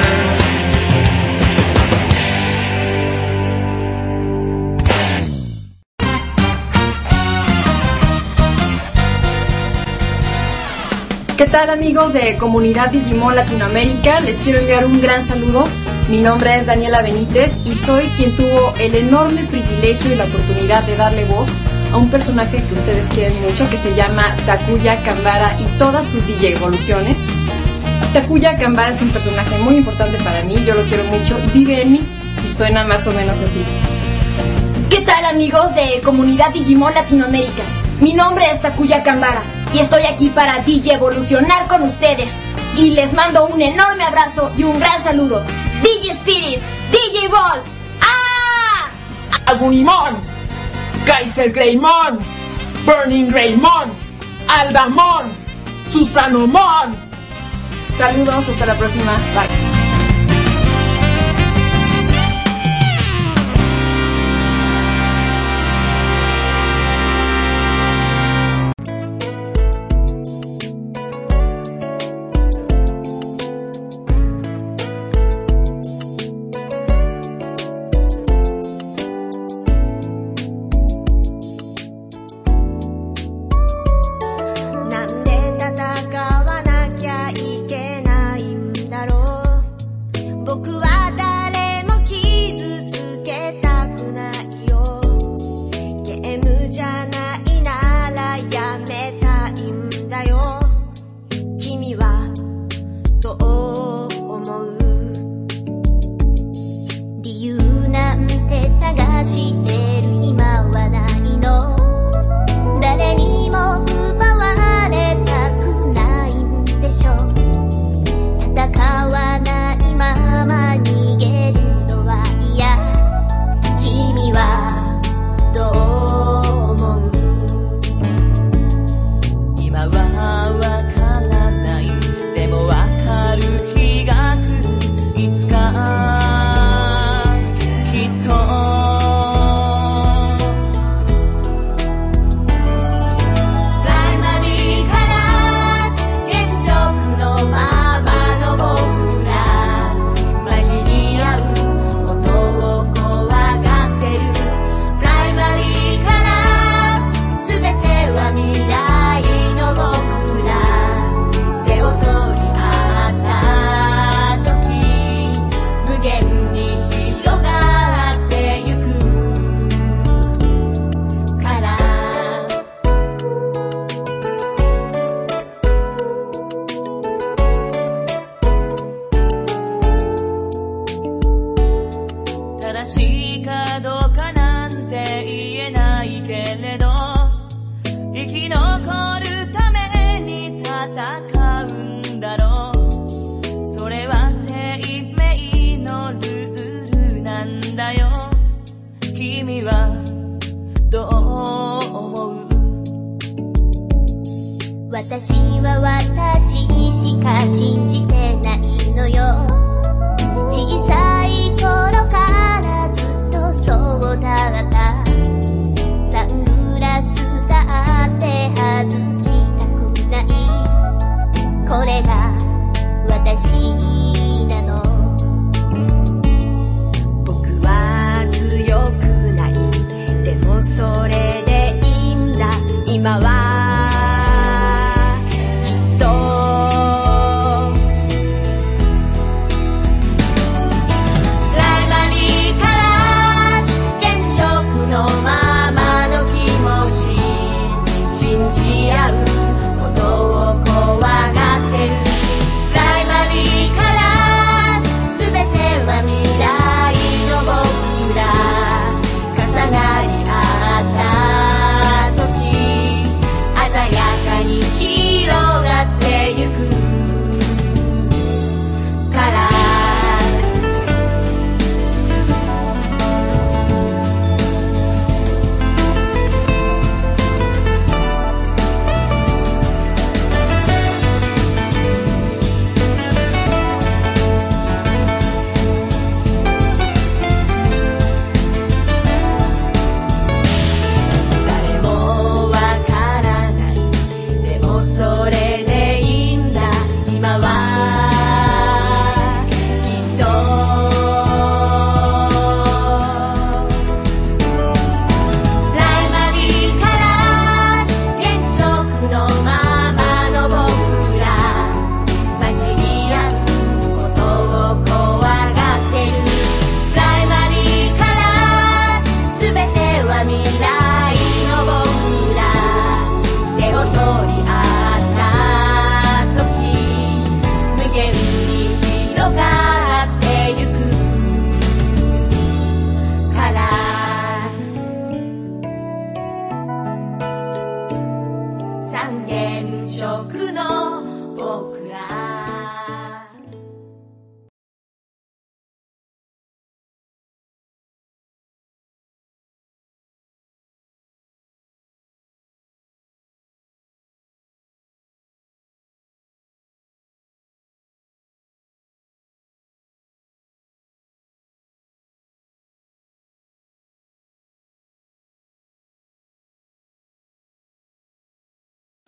[SPEAKER 11] ¿Qué tal, amigos de Comunidad Digimon Latinoamérica? Les quiero enviar un gran saludo. Mi nombre es Daniela Benítez y soy quien tuvo el enorme privilegio y la oportunidad de darle voz a un personaje que ustedes quieren mucho, que se llama Takuya Kanbara y todas sus DJ evoluciones. Takuya Kanbara es un personaje muy importante para mí, yo lo quiero mucho y vive en mí, y suena más o menos así.
[SPEAKER 15] ¿Qué tal, amigos de Comunidad Digimon Latinoamérica? Mi nombre es Takuya Kanbara y estoy aquí para DJ evolucionar con ustedes. Y les mando un enorme abrazo y un gran saludo. DJ Spirit, DJ Balls, ¡ah!
[SPEAKER 13] Agunimon, Kaiser Greymon, Burning Greymon, Aldamon, Susanomon.
[SPEAKER 11] Saludos, hasta la próxima. Bye.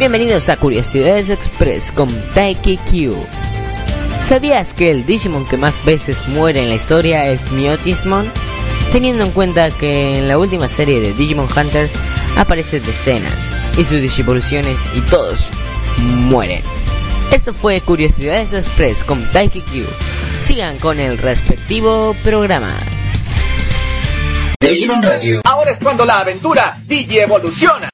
[SPEAKER 10] Bienvenidos a Curiosidades Express con Taiki Q. ¿Sabías que el Digimon que más veces muere en la historia es Myotismon? Teniendo en cuenta que en la última serie de Digimon Hunters aparecen decenas y sus digivoluciones y todos mueren. Esto fue Curiosidades Express con Taiki Q. Sigan con el respectivo programa.
[SPEAKER 1] Digimon Radio.
[SPEAKER 14] Ahora es cuando la aventura Digi evoluciona.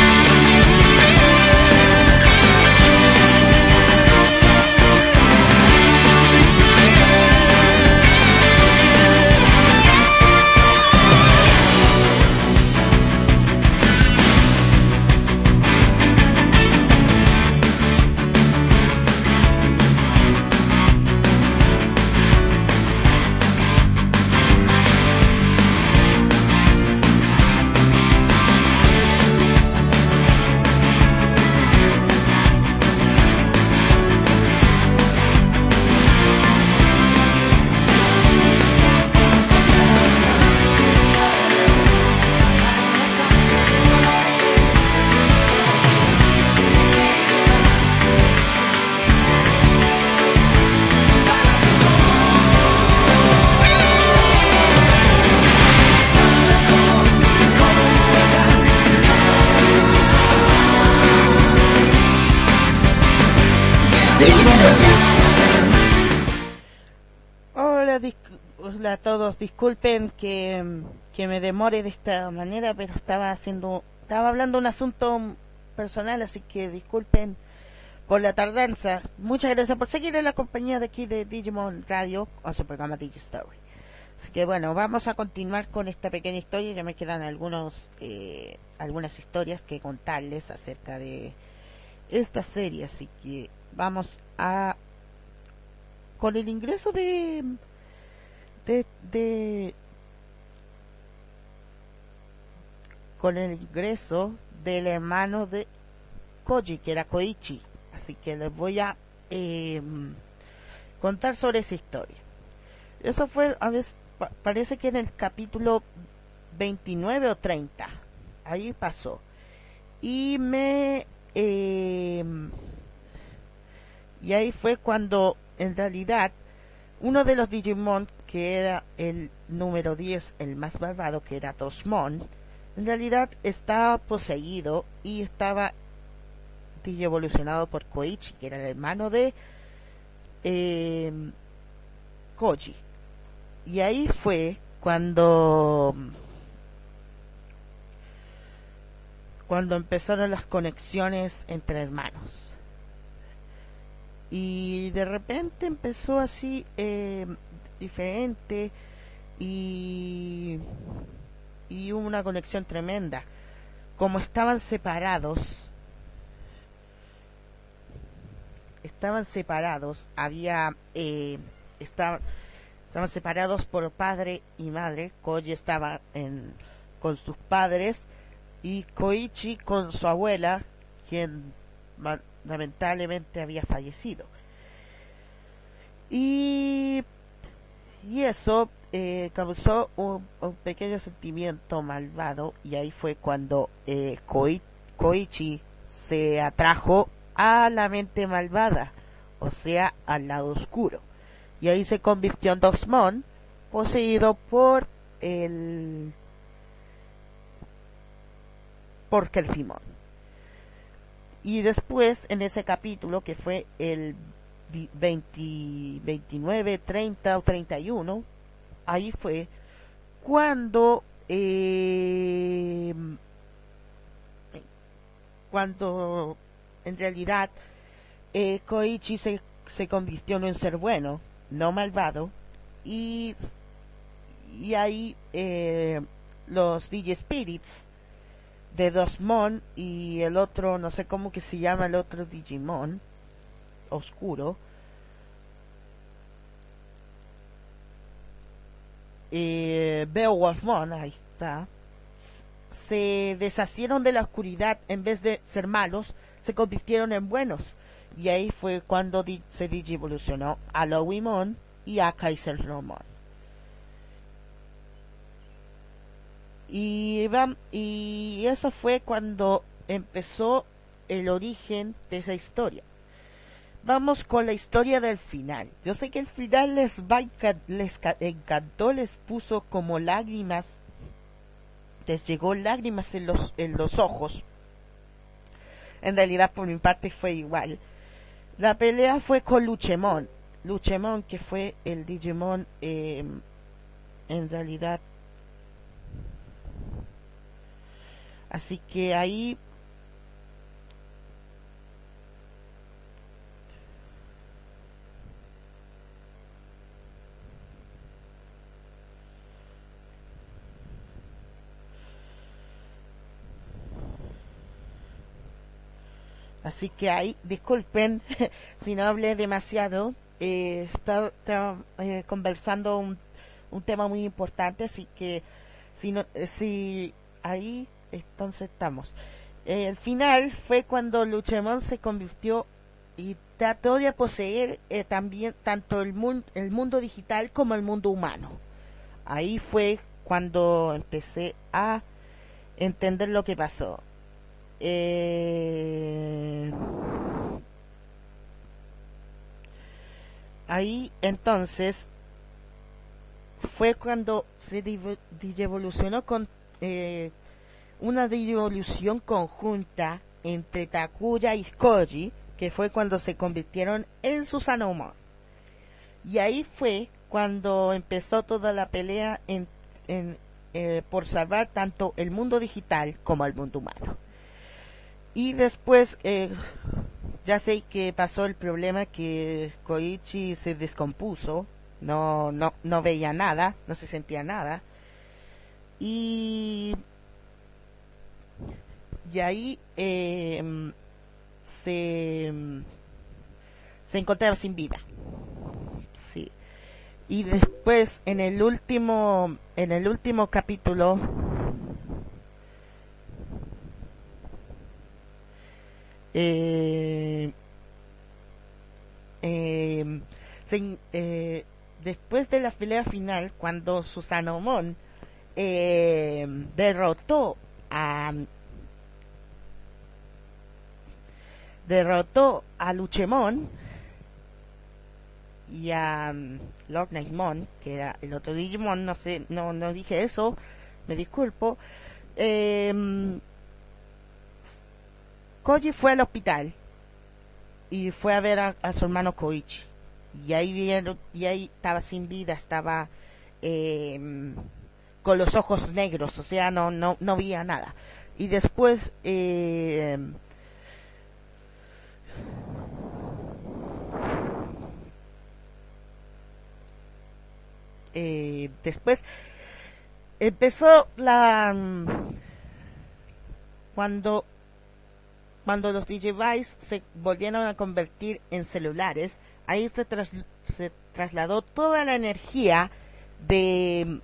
[SPEAKER 8] Hola a todos, disculpen que me demore de esta manera, pero estaba hablando un asunto personal, así que disculpen por la tardanza. Muchas gracias por seguir en la compañía de aquí de Digimon Radio, o su programa Digistory. Así que bueno, vamos a continuar con esta pequeña historia. Ya me quedan algunas historias que contarles acerca de esta serie, así que vamos a con el ingreso con el ingreso del hermano de Koji, que era Koichi. Así que les voy a contar sobre esa historia. Eso fue, a veces, parece que en el capítulo 29 o 30. Ahí pasó. Y ahí fue cuando, en realidad, uno de los Digimon, que era el número 10, el más malvado, que era Dosmon, en realidad estaba poseído y estaba digievolucionado por Koichi, que era el hermano de Koji. Y ahí fue cuando empezaron las conexiones entre hermanos. Y de repente empezó así diferente y hubo una conexión tremenda. Como estaban separados, estaban separados por padre y madre. Koji estaba con sus padres y Koichi con su abuela, quien lamentablemente había fallecido. Y eso causó un pequeño sentimiento malvado, y ahí fue cuando Koichi se atrajo a la mente malvada, o sea, al lado oscuro, y ahí se convirtió en Dosmon, poseído por Kelpimon. Y después, en ese capítulo, que fue el 29, 30 o 31, ahí fue cuando en realidad Koichi se convirtió en un ser bueno, no malvado, y ahí los Digispirits de Dosmon y el otro, no sé cómo que se llama el otro Digimon oscuro, Beowulfmon, ahí está, se deshacieron de la oscuridad. En vez de ser malos, se convirtieron en buenos, y ahí fue cuando se digievolucionó a Lowimon y a Kaiserlomon. Y eso fue cuando empezó el origen de esa historia. Vamos con la historia del final. Yo sé que el final les encantó, les puso como lágrimas, les llegó lágrimas en los ojos. En realidad por mi parte fue igual. La pelea fue con Lucemon, que fue el Digimon en realidad. Así que ahí disculpen si no hablé demasiado, está conversando un tema muy importante, así que si ahí entonces estamos. El final fue cuando Lucemon se convirtió y trató de poseer también tanto el mundo digital como el mundo humano. Ahí fue cuando empecé a entender lo que pasó. Ahí entonces fue cuando se digievolucionó con una digievolución conjunta entre Takuya y Koji, que fue cuando se convirtieron en Susanomon. Y ahí fue cuando empezó toda la pelea por salvar tanto el mundo digital como el mundo humano. Y después ya sé que pasó el problema que Koichi se descompuso, no veía nada, no se sentía nada, y ahí se encontraba sin vida. Sí. Y después en el último capítulo después de la pelea final, cuando Susanomon derrotó a Lucemon y a Lord Nightmon, que era el otro Digimon, no dije eso, me disculpo. Koji fue al hospital y fue a ver a su hermano Koichi, y ahí estaba sin vida, estaba con los ojos negros, o sea, no veía nada. Y después después empezó cuando los Digivice se volvieron a convertir en celulares, ahí se trasladó toda la energía de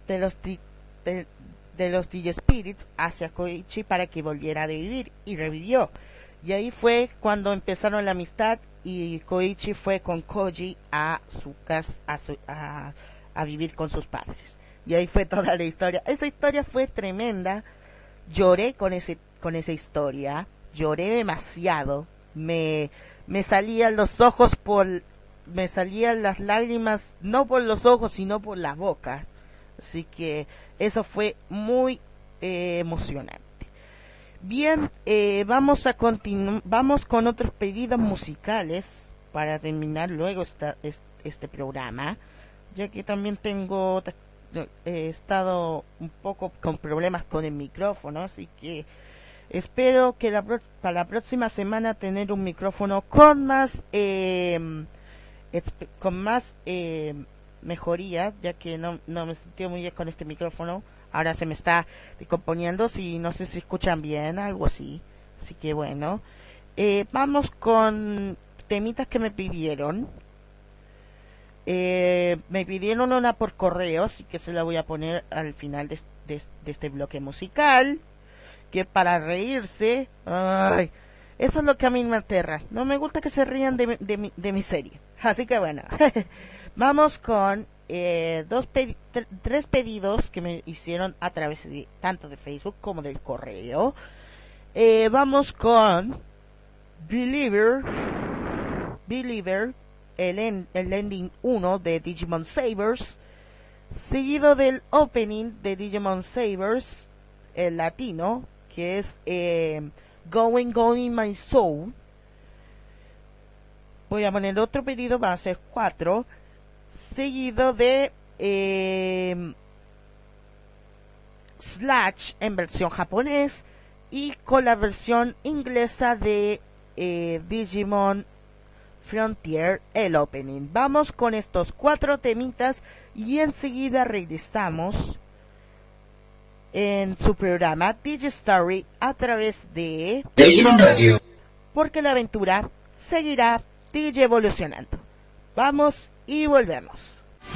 [SPEAKER 8] los Digispirits hacia Koichi para que volviera a vivir, y revivió. Y ahí fue cuando empezaron la amistad, y Koichi fue con Koji a su casa a vivir con sus padres. Y ahí fue toda la historia. Esa historia fue tremenda. Lloré con esa historia. Lloré demasiado, me salían los ojos me salían las lágrimas, no por los ojos sino por la boca, así que eso fue muy emocionante. Bien, vamos con otros pedidos musicales para terminar luego este programa, ya que también he estado un poco con problemas con el micrófono, así que espero que para la próxima semana tener un micrófono con más mejoría, ya que no me sentí muy bien con este micrófono. Ahora se me está descomponiendo, no sé si escuchan bien, algo así. Así que bueno, vamos con temitas que me pidieron. Me pidieron una por correo, así que se la voy a poner al final de este bloque musical. Que para reírse, ay, eso es lo que a mí me aterra. No me gusta que se rían de mi serie. Así que bueno, vamos con 3 pedidos que me hicieron a través tanto de Facebook como del correo. Vamos con Believer, el ending 1 de Digimon Sabers, seguido del opening de Digimon Sabers, el latino, que es Going My Soul. Voy a poner otro pedido, van a ser 4, seguido de Slash en versión japonés y con la versión inglesa de Digimon Frontier, el opening. Vamos con estos 4 temitas y enseguida regresamos en su programa Digistory a través de
[SPEAKER 1] Digimon Radio,
[SPEAKER 8] porque la aventura seguirá Digi evolucionando. Vamos y volvemos.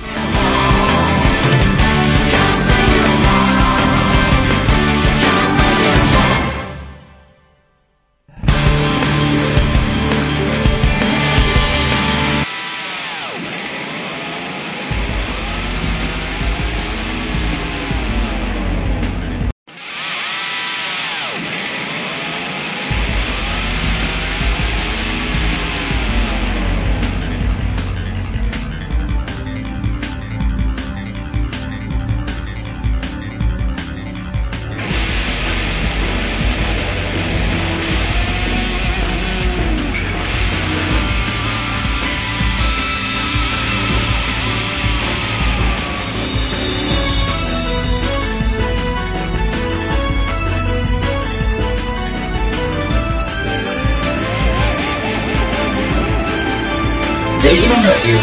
[SPEAKER 1] Digimon Radio.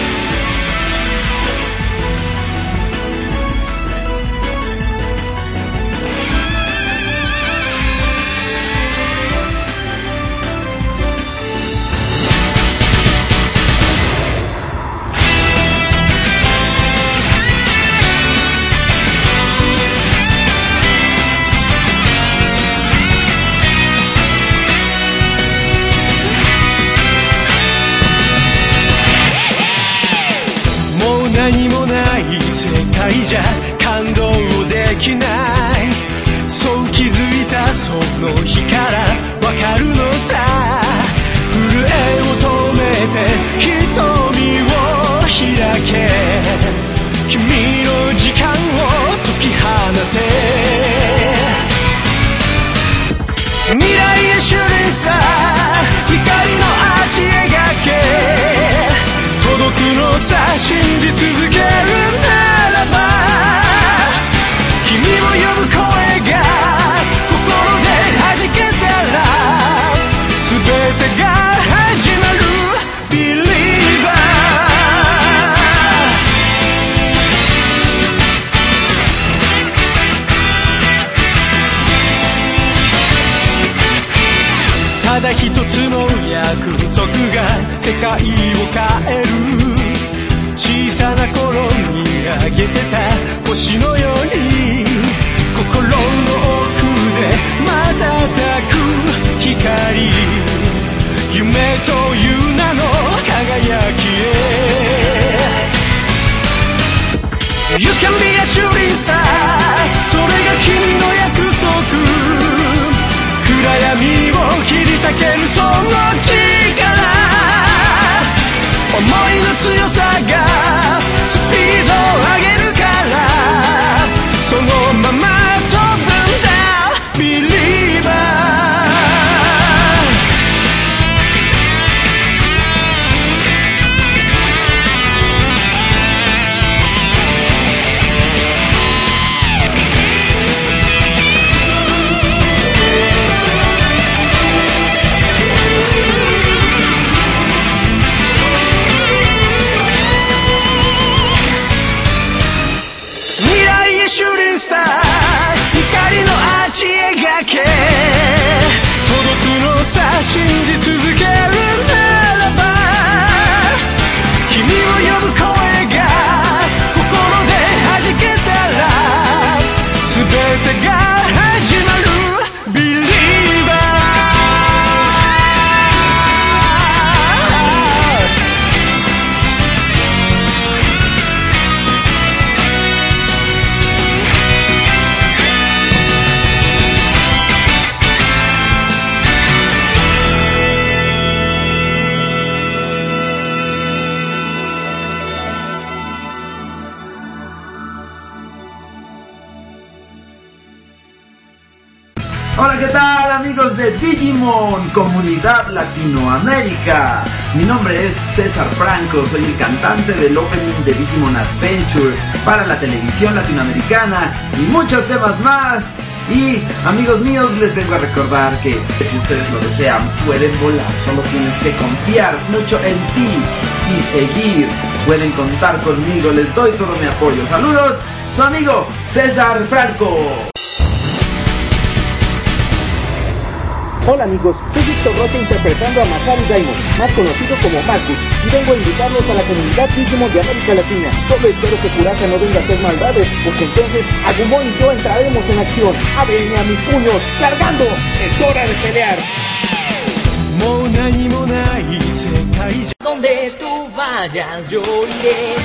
[SPEAKER 16] 何もない世界じゃ感動できない、そう気づいたその日からわかるのさ、震えを止めて瞳を開け、君の時間を解き放て、未来へシュレンスター光のアーチ描け、届くのさ信じ続けるならば、君を呼ぶ声が心で弾けたら、全てが始まる Believer。 ただ一つの約束が世界を変える、小さな頃見上げてた星のように、心の奥で瞬く光、夢という名の輝きへ You can be a shooting star、 それが君の約束、暗闇を切り裂けるその力、思いの強さがスピードを上げるから、そのまま飛ぶんだ Believer。 「
[SPEAKER 4] Hola, ¿qué tal amigos de Digimon, Comunidad Latinoamérica? Mi nombre es César Franco, soy el cantante del opening de Digimon Adventure para la televisión latinoamericana y muchos temas más. Y amigos míos, les vengo a recordar que si ustedes lo desean pueden volar, solo tienes que confiar mucho en ti y seguir. Pueden contar conmigo, les doy todo mi apoyo. Saludos, su amigo César Franco.
[SPEAKER 7] Hola amigos, soy Víctor Rocha interpretando a Masaru Daimon, más conocido como Marcus, y vengo a invitarlos a la comunidad Digimon de América Latina. Solo espero que Kurata no venga a hacer maldades, porque entonces Agumon y yo entraremos en acción. ¡Ábrenme a mis puños! ¡Cargando! ¡Es hora de pelear!
[SPEAKER 2] Donde tú vayas yo iré.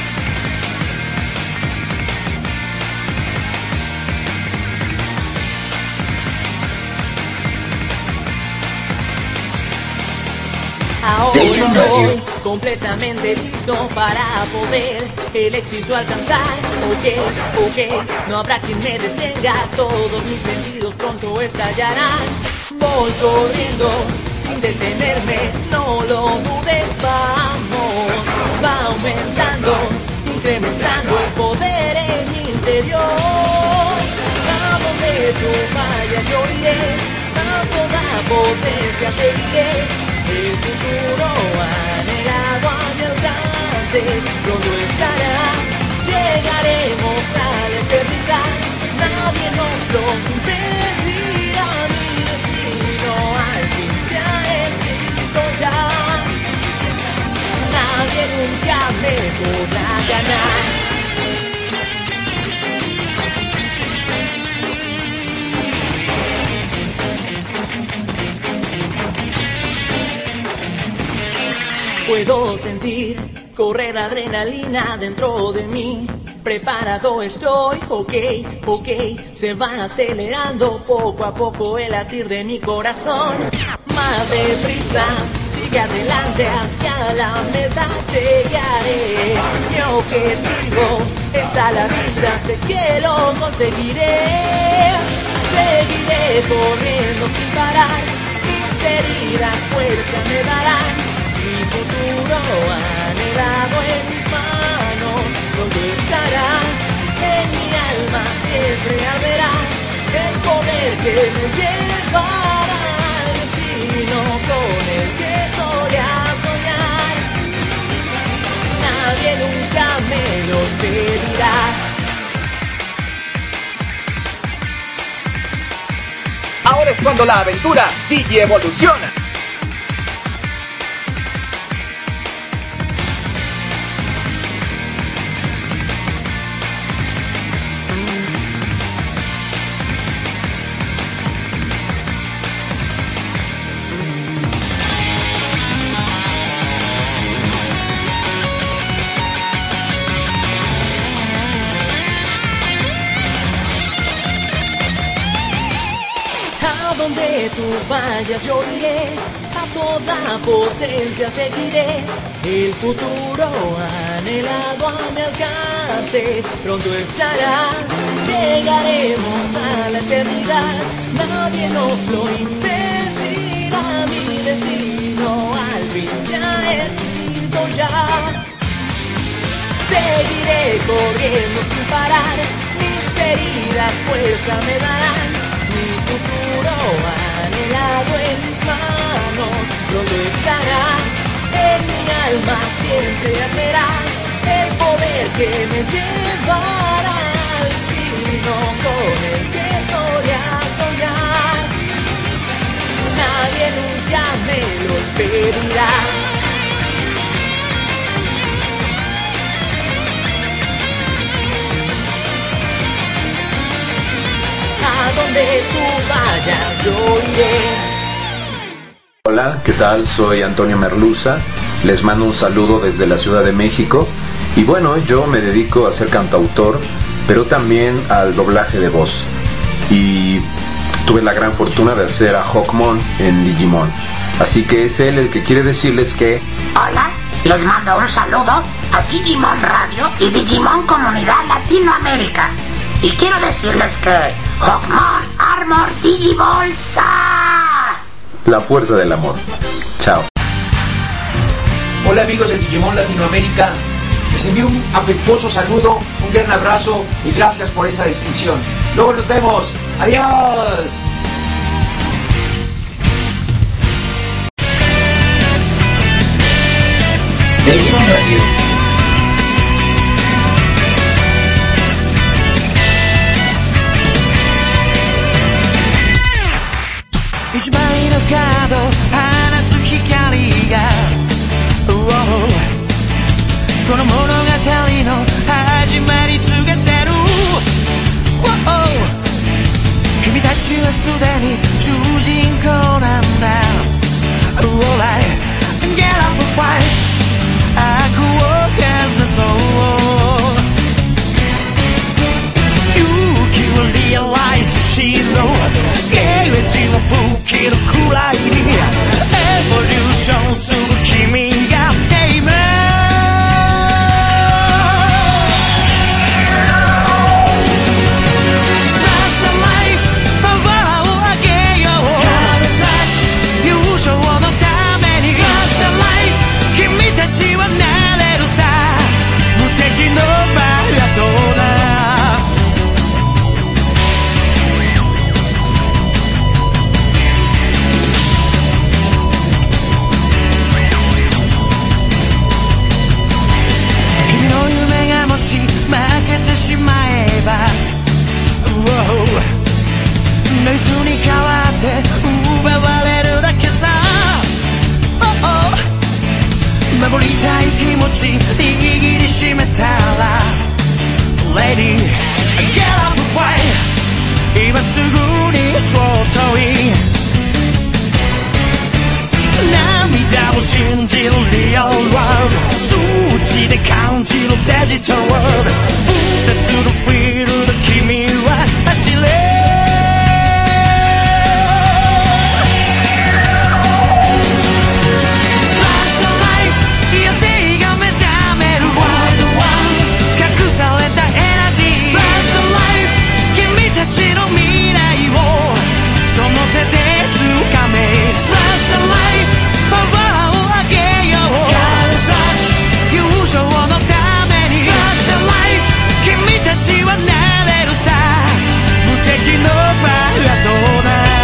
[SPEAKER 2] Ahora estoy completamente listo para poder el éxito alcanzar. Ok, no habrá quien me detenga, todos mis sentidos pronto estallarán. Voy corriendo sin detenerme, no lo dudes, vamos. Va aumentando, incrementando el poder en mi interior. A donde tú vayas yo iré, a toda potencia seguiré. El futuro anhelado a mi alcance, pronto estará, llegaremos a la eternidad, nadie nos lo impedirá, mi destino al fin se ha escrito ya, nadie nunca me podrá ganar. Puedo sentir correr adrenalina dentro de mí. Preparado estoy, ok, se va acelerando poco a poco el latir de mi corazón. Más deprisa, sigue adelante hacia la meta llegaré. Mi objetivo está a la vista, sé que lo conseguiré. Seguiré corriendo sin parar, mis heridas fuerza me darán. Mi futuro anhelado en mis manos, pronto estará, en mi alma siempre arderá el poder que me llevará al destino con el que soy a soñar. Nadie nunca me lo impedirá.
[SPEAKER 14] Ahora es cuando la aventura Digi evoluciona.
[SPEAKER 2] Donde tú vayas yo iré, a toda potencia seguiré. El futuro anhelado a mi alcance, pronto estará, llegaremos a la eternidad, nadie nos lo impedirá, mi destino al fin se ha escrito ya. Seguiré corriendo sin parar, mis heridas fuerza me darán. Mi futuro anhelado en mis manos, pronto estará, en mi alma siempre arderá el poder que me llevará al destino con el que soy a soñar. Nadie nunca me lo impedirá. A donde tú vayas yo iré.
[SPEAKER 5] Hola, ¿qué tal? Soy Antonio Merluza, les mando un saludo desde la Ciudad de México y bueno, yo me dedico a ser cantautor, pero también al doblaje de voz y tuve la gran fortuna de hacer a Hawkmon en Digimon, así que es él el que quiere decirles que...
[SPEAKER 6] Hola, les mando un saludo a Digimon Radio y Digimon Comunidad Latinoamérica y quiero decirles que Hawkmon Armor Digibolsa.
[SPEAKER 5] La fuerza del amor. Chao.
[SPEAKER 3] Hola amigos de Digimon Latinoamérica, les envío un afectuoso saludo, un gran abrazo y gracias por esta distinción. Luego nos vemos. Adiós.
[SPEAKER 1] Digimon Radio.
[SPEAKER 16] 一枚のカード放つ光が、この物語の始まり告げてる、君たちはすでに主人公なんだ。 Alright, get up and fight、 悪を消そう。勇気をリアライズしろ、ゲージを吹きのくらいにエボリューションする君が今ささライフパワーを上げよう。優勝のためにささライフ君たちはなれるさ。無敵のバトナー。もし負けてしまえば、ノイズに変わって奪われるだけさ。守りたい気持ち握りしめたら Lady, get up and fight、 今すぐにそうといい。涙を信じるリアルワールド、数値で感じるデジタルワールド、二つのフィールド君は走れ。ささライフ野生が目覚めるワールドワン、隠されたエナジー。ささライフ君たちの未来をその手で掴め。ささライフパワーを上げよう。優勝のためにささライフ君たちはなれるさ。無敵のバトナー。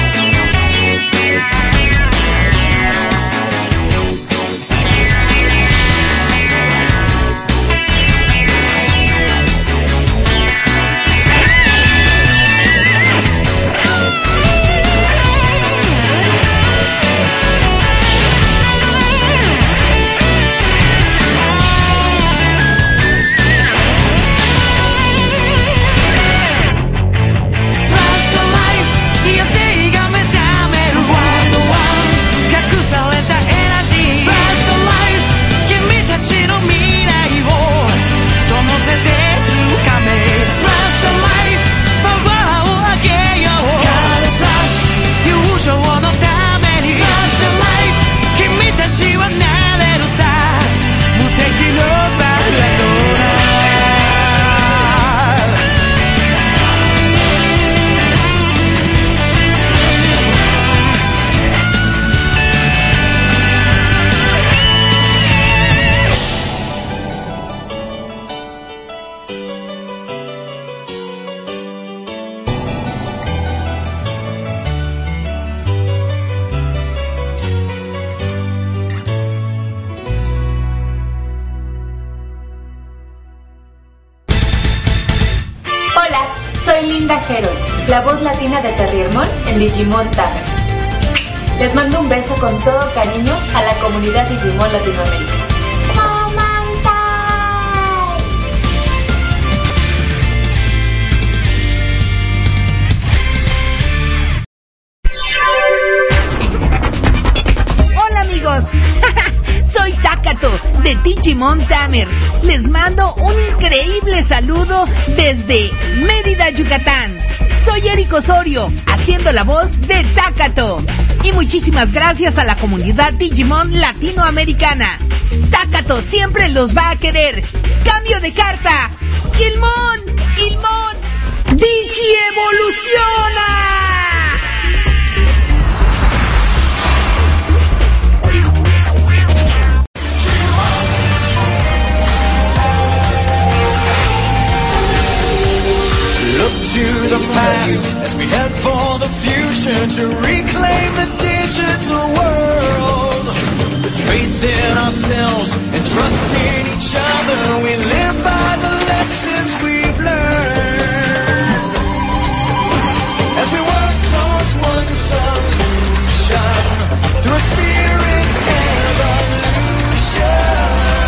[SPEAKER 11] La voz latina de Terriermon en Digimon Tamers. Les mando un beso con todo cariño a la comunidad Digimon Latinoamérica.
[SPEAKER 12] Hola amigos, soy Takato de Digimon Tamers. Les mando un increíble saludo desde Mérida, Yucatán. Soy Eric Osorio, haciendo la voz de Takato. Y muchísimas gracias a la comunidad Digimon latinoamericana. Takato siempre los va a querer. Cambio de carta. Gilmon, Digievoluciona.
[SPEAKER 16] future to reclaim the digital world. With faith in ourselves and trust in each other, we live by the lessons we've learned. As we work towards one solution, through a spirit evolution.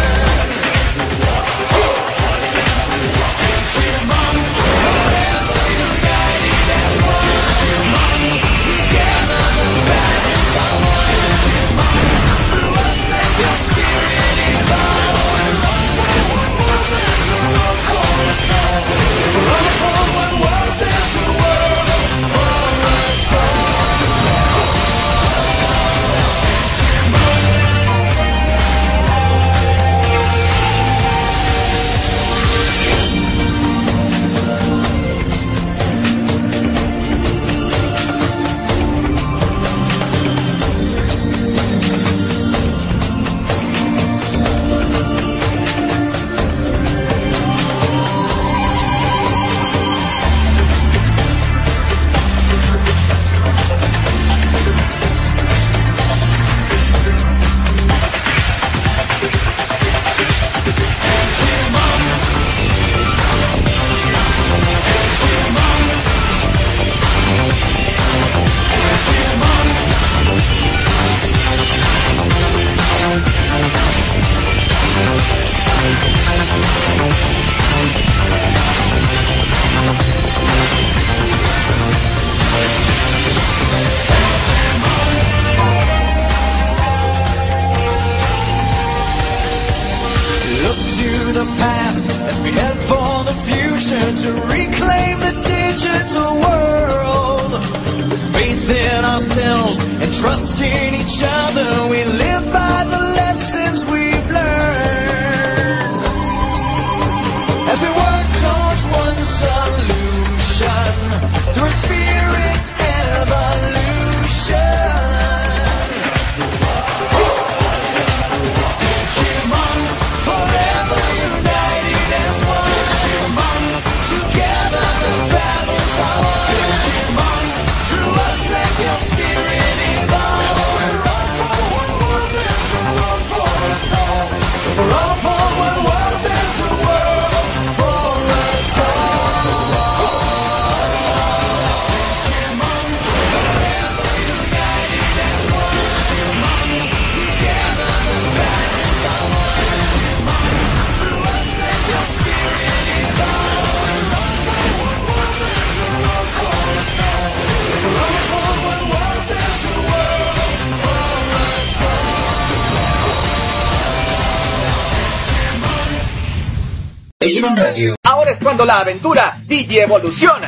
[SPEAKER 14] Digimon Radio. Ahora es cuando la aventura Digi evoluciona.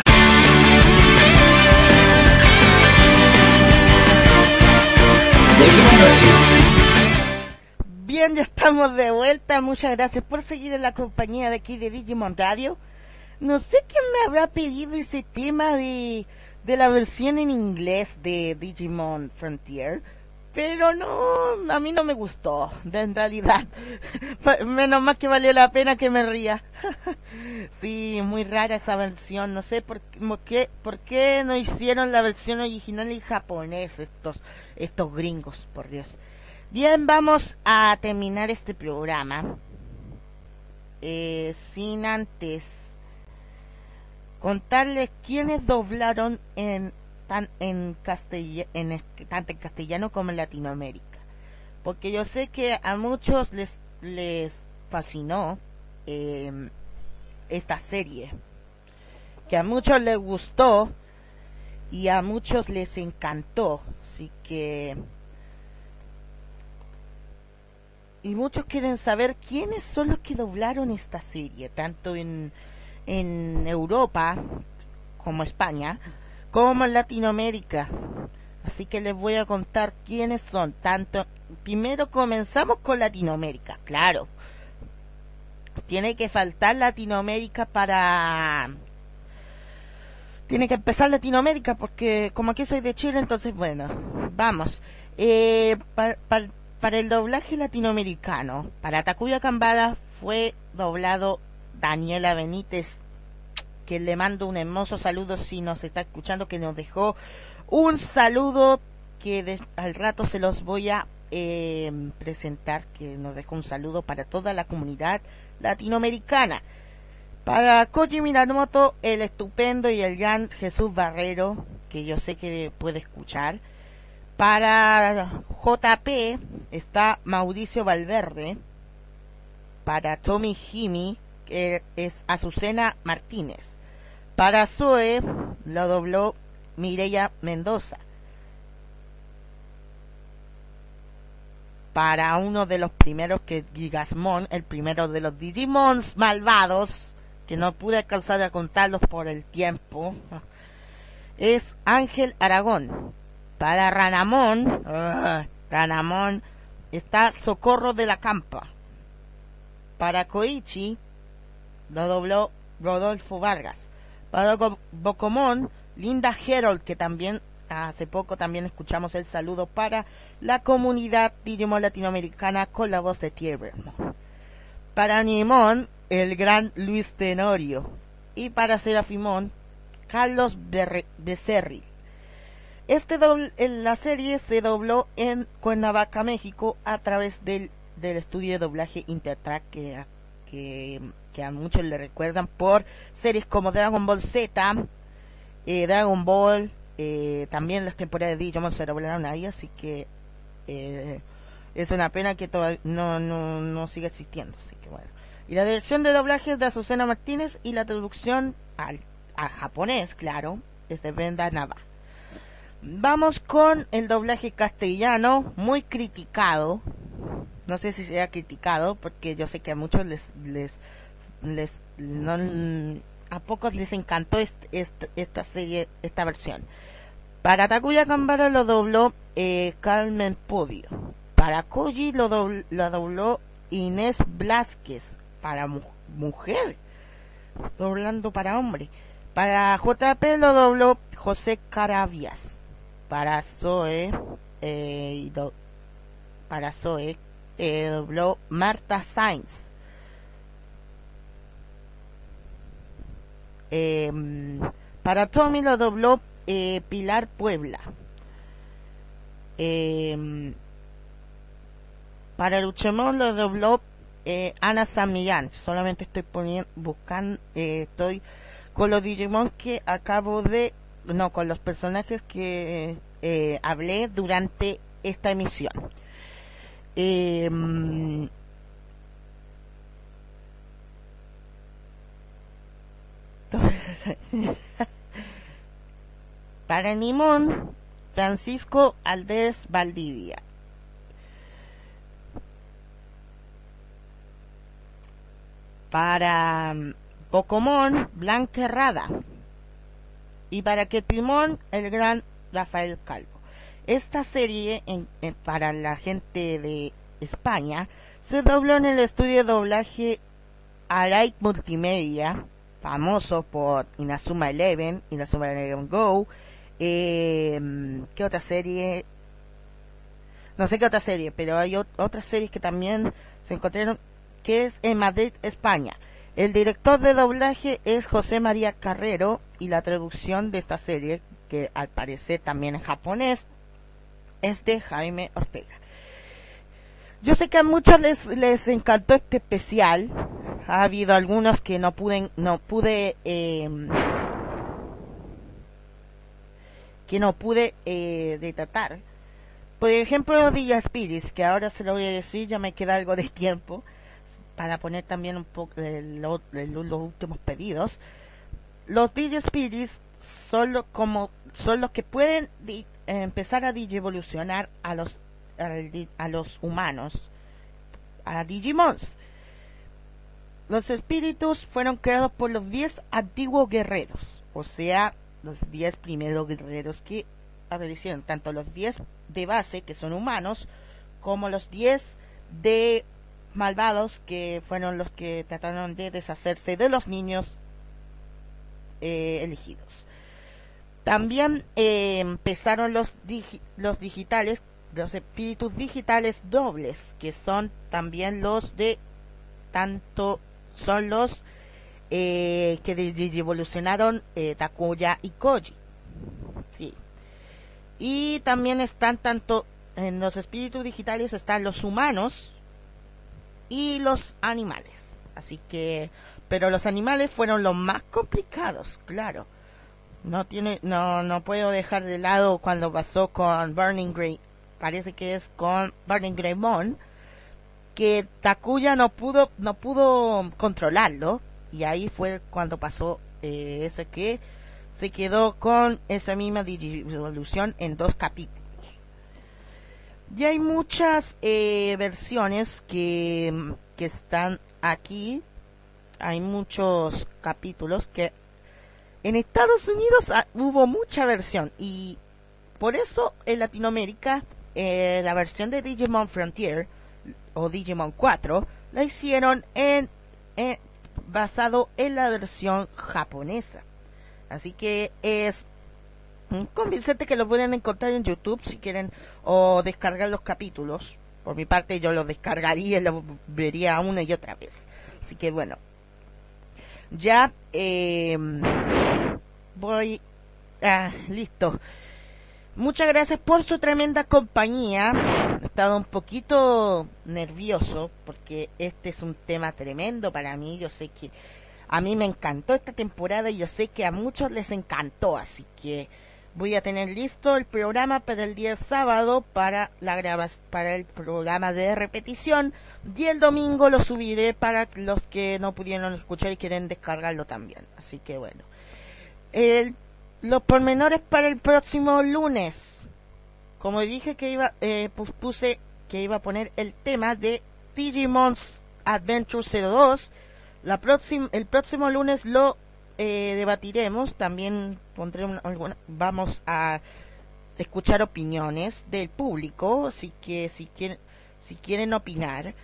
[SPEAKER 8] Digimon Radio. Bien, ya estamos de vuelta. Muchas gracias por seguir en la compañía de aquí de Digimon Radio. No sé quién me habrá pedido ese tema de la versión en inglés de Digimon Frontier, pero no, a mí no me gustó, en realidad. Menos mal que valió la pena que me ría. Sí, muy rara esa versión. No sé por qué no hicieron la versión original en japonés estos gringos, por Dios. Bien, vamos a terminar este programa sin antes contarles quiénes doblaron tanto en castellano como en Latinoamérica, porque yo sé que a muchos les fascinó esta serie, que a muchos les gustó y a muchos les encantó, así que y muchos quieren saber quiénes son los que doblaron esta serie, tanto en Europa como España, como en Latinoamérica. Así que les voy a contar quiénes son. Primero comenzamos con Latinoamérica, claro. Tiene que faltar Latinoamérica tiene que empezar Latinoamérica, porque como aquí soy de Chile, entonces bueno, vamos. Para el doblaje latinoamericano, para Takuya Kambada fue doblado Daniela Benítez, que le mando un hermoso saludo si nos está escuchando, que nos dejó Un saludo que al rato se los voy a presentar, que nos dejó un saludo para toda la comunidad latinoamericana. Para Koji Minamoto, el estupendo y el gran Jesús Barrero, que yo sé que puede escuchar. Para JP está Mauricio Valverde. Para Tommy Jimmy, que es Azucena Martínez. Para Zoe lo dobló Mireya Mendoza. Para uno de los primeros, que Gigasmon, el primero de los Digimons malvados, que no pude alcanzar a contarlos por el tiempo, es Ángel Aragón. Para Ranamón, Ranamón está Socorro de la Campa. Para Koichi lo dobló Rodolfo Vargas. Para Bocomón, Linda Herold, que también hace poco también escuchamos el saludo para la comunidad Digimon latinoamericana con la voz de Tierbermo. Para Nimón, el gran Luis Tenorio. Y para Serafimón, Carlos Becerril. La serie se dobló en Cuernavaca, México, a través del estudio de doblaje Intertrack, que a muchos le recuerdan por series como Dragon Ball Z, Dragon Ball, también las temporadas de Digimon se doblaron ahí, así que es una pena que todavía no siga existiendo, así que bueno. Y la dirección de doblaje es de Azucena Martínez y la traducción al japonés, claro, es de Brenda Nava. Vamos con el doblaje castellano, muy criticado. No sé si sea criticado, porque yo sé que a muchos a pocos les encantó esta serie, esta versión. Para Takuya Kambara lo dobló Carmen Podio. Para Koji lo dobló Inés Blázquez. Para mujer, doblando para hombre. Para JP lo dobló José Carabias. Para Zoe dobló Marta Sainz. Para Tommy lo dobló Pilar Puebla. Para Luchemón lo dobló Ana San Millán. Solamente estoy buscando, estoy con los Digimon que con los personajes que hablé durante esta emisión. Para Nimón, Francisco Aldez Valdivia. Para Pocomón, Blanca Herrada. Y para Ketimón, el gran Rafael Calvo. Esta serie, para la gente de España, se dobló en el estudio de doblaje Arite Multimedia, famoso por Inazuma Eleven Go. ¿Qué otra serie? No sé qué otra serie, pero hay otras series que también se encontraron, que es en Madrid, España. El director de doblaje es José María Carrero y la traducción de esta serie, que al parecer también en japonés, es de Jaime Ortega. Yo sé que a muchos les encantó este especial. Ha habido algunos que no pude tratar. Por ejemplo, Digi Spirits, que ahora se lo voy a decir, ya me queda algo de tiempo para poner también un poco de los últimos pedidos. Los Digi Spirits son los que pueden empezar a digievolucionar a los humanos, a Digimons. Los espíritus fueron creados por los 10 antiguos guerreros, o sea, los 10 primeros guerreros que aparecieron, tanto los 10 de base, que son humanos, como los 10 de malvados, que fueron los que trataron de deshacerse de los niños elegidos. También empezaron los digitales, los espíritus digitales dobles, que son también los de son los que evolucionaron Takuya y Koji. Sí. Y también están tanto en los espíritus digitales están los humanos y los animales. Así que, pero los animales fueron los más complicados, claro. No puedo dejar de lado cuando pasó con Burning Grey, parece que es con Burning Greymon, que Takuya no pudo controlarlo, y ahí fue cuando pasó ese que se quedó con esa misma Digivolución en 2 capítulos. Y hay muchas versiones que están aquí. Hay muchos capítulos que en Estados Unidos hubo mucha versión, y por eso en Latinoamérica la versión de Digimon Frontier o Digimon 4 la hicieron basado en la versión japonesa. Así que es convincente, que lo pueden encontrar en YouTube si quieren, o descargar los capítulos. Por mi parte yo los descargaría y los vería una y otra vez. Así que bueno, ya listo. Muchas gracias por su tremenda compañía. He estado un poquito nervioso porque este es un tema tremendo para mí. Yo sé que a mí me encantó esta temporada y yo sé que a muchos les encantó, así que voy a tener listo el programa para el día sábado para el programa de repetición, y el domingo lo subiré para los que no pudieron escuchar y quieren descargarlo también. Así que bueno, los pormenores para el próximo lunes, como dije que puse que iba a poner el tema de Digimon's Adventure 02. El próximo lunes lo debatiremos. También pondré vamos a escuchar opiniones del público, así que si quieren opinar,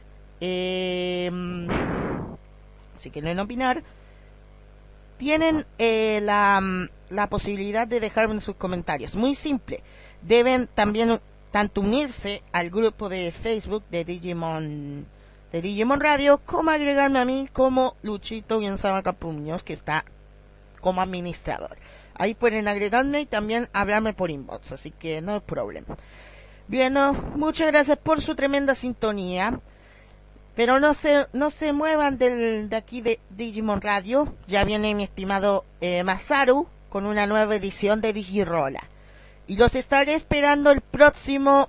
[SPEAKER 8] tienen la posibilidad de dejarme sus comentarios. Muy simple, deben también tanto unirse al grupo de Facebook de Digimon Radio, como agregarme a mí como Luchito Bienzaba Capuños, que está como administrador. Ahí pueden agregarme y también hablarme por inbox, así que no hay problema. Bien, muchas gracias por su tremenda sintonía, pero no se muevan de aquí de Digimon Radio. Ya viene mi estimado Masaru con una nueva edición de Digirola, y los estaré esperando el próximo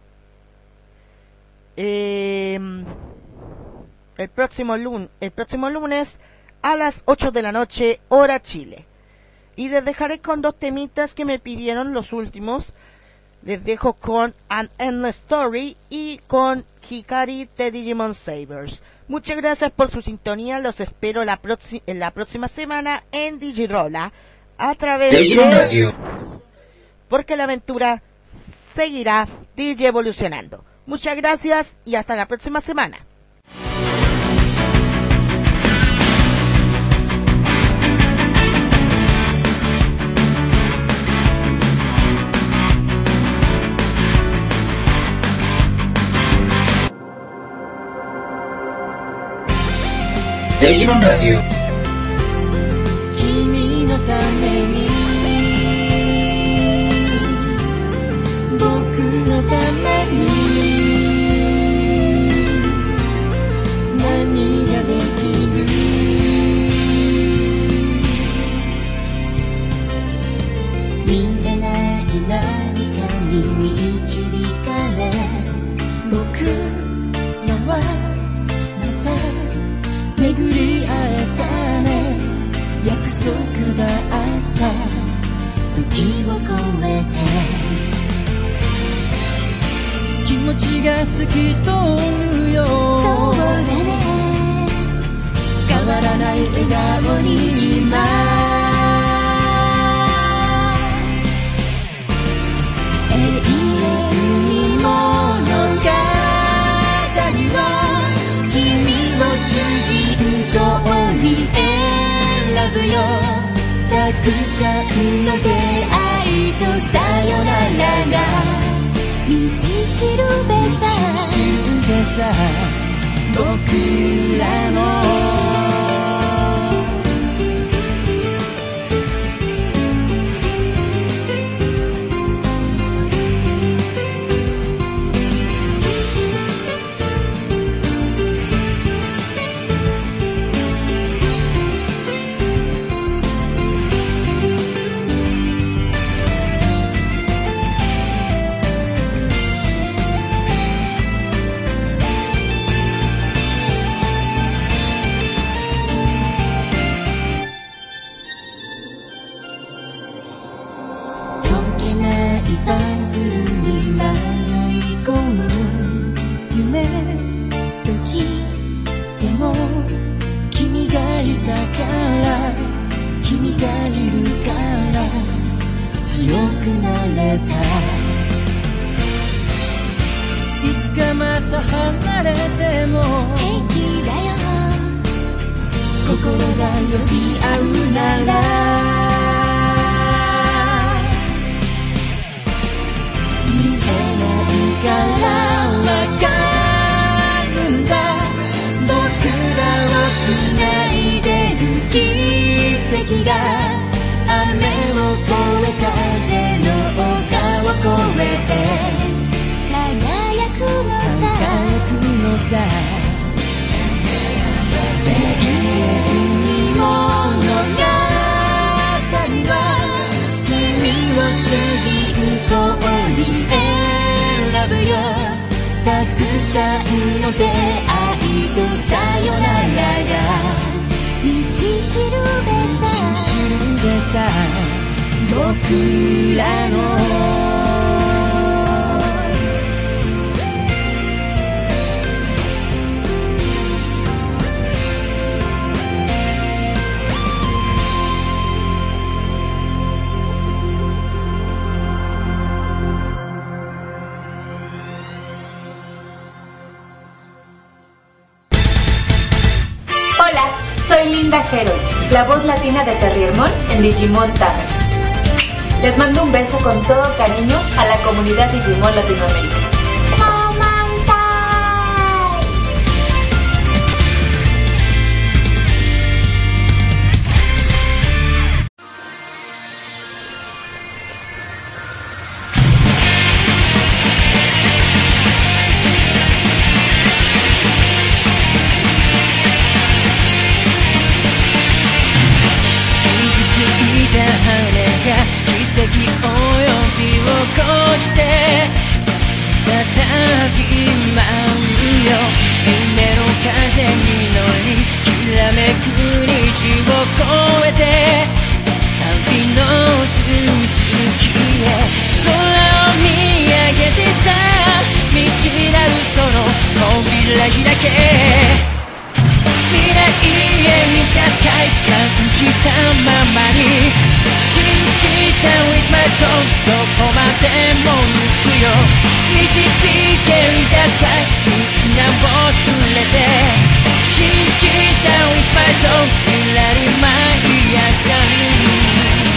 [SPEAKER 8] lunes a las 8 de la noche, hora Chile. Y les dejaré con 2 temitas que me pidieron los últimos. Les dejo con An Endless Story y con Hikari de Digimon Sabers. Muchas gracias por su sintonía. Los espero en la próxima semana en Digirola a través de Radio, porque la aventura seguirá evolucionando. Muchas gracias y hasta la próxima semana.
[SPEAKER 1] Digimon Radio.
[SPEAKER 2] 君のために僕のために何ができる見えない何かに導かれ僕らは巡り会えたね約束があった時を超えて気持ちが透き通るよそうだね変わらない笑顔に今永遠に物語は君を主人公に選ぶよたくさんの出会いとさよならが道しるべさ僕らのから君がいるから強くなれたいつかまた離れても平気だよ心が呼び合うなら見えないからわかるんだ僕らをつないでる奇跡が雨を越え風の丘を越えて輝くのさ永遠に物語は君を主人公に選ぶよたくさんの出会いとさよならや道しるべさ僕らの
[SPEAKER 11] Soy Linda Heroy, la voz latina de Terriermon en Digimon Tamers. Les mando un beso con todo cariño a la comunidad Digimon Latinoamérica.
[SPEAKER 2] 奇跡及びを越して叩き舞うよ夢の風に乗りきらめく虹を越えて旅の続きへ空を見上げてさ未知なるその扉開け未来へ満たす快感じたままに信じた With my soul どこまでも行くよ導け With the sky みんなを連れて信じた With my soul ひらり舞い上がる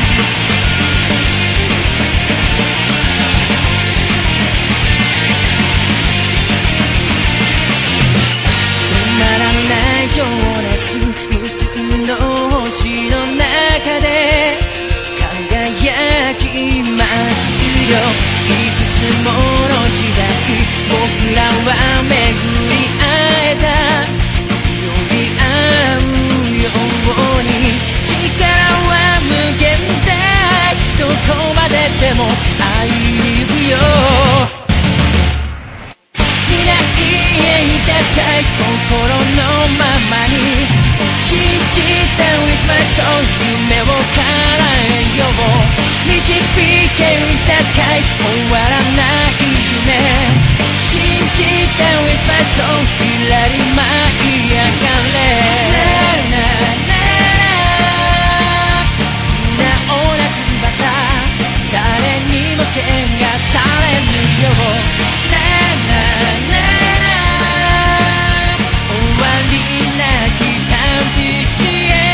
[SPEAKER 2] 止まらない情熱無数の星の中で輝きますよいくつもの時代僕らは巡り会えた呼び合うように力は無限大どこまででも愛いるよ未来へいたすかい心のままに信じた With my soul 夢を叶えよう導け With the sky 終わらない夢信じた With my soul ひらり舞い上がれ素直な翼誰にも怪我されぬよ終わりなき旅路へ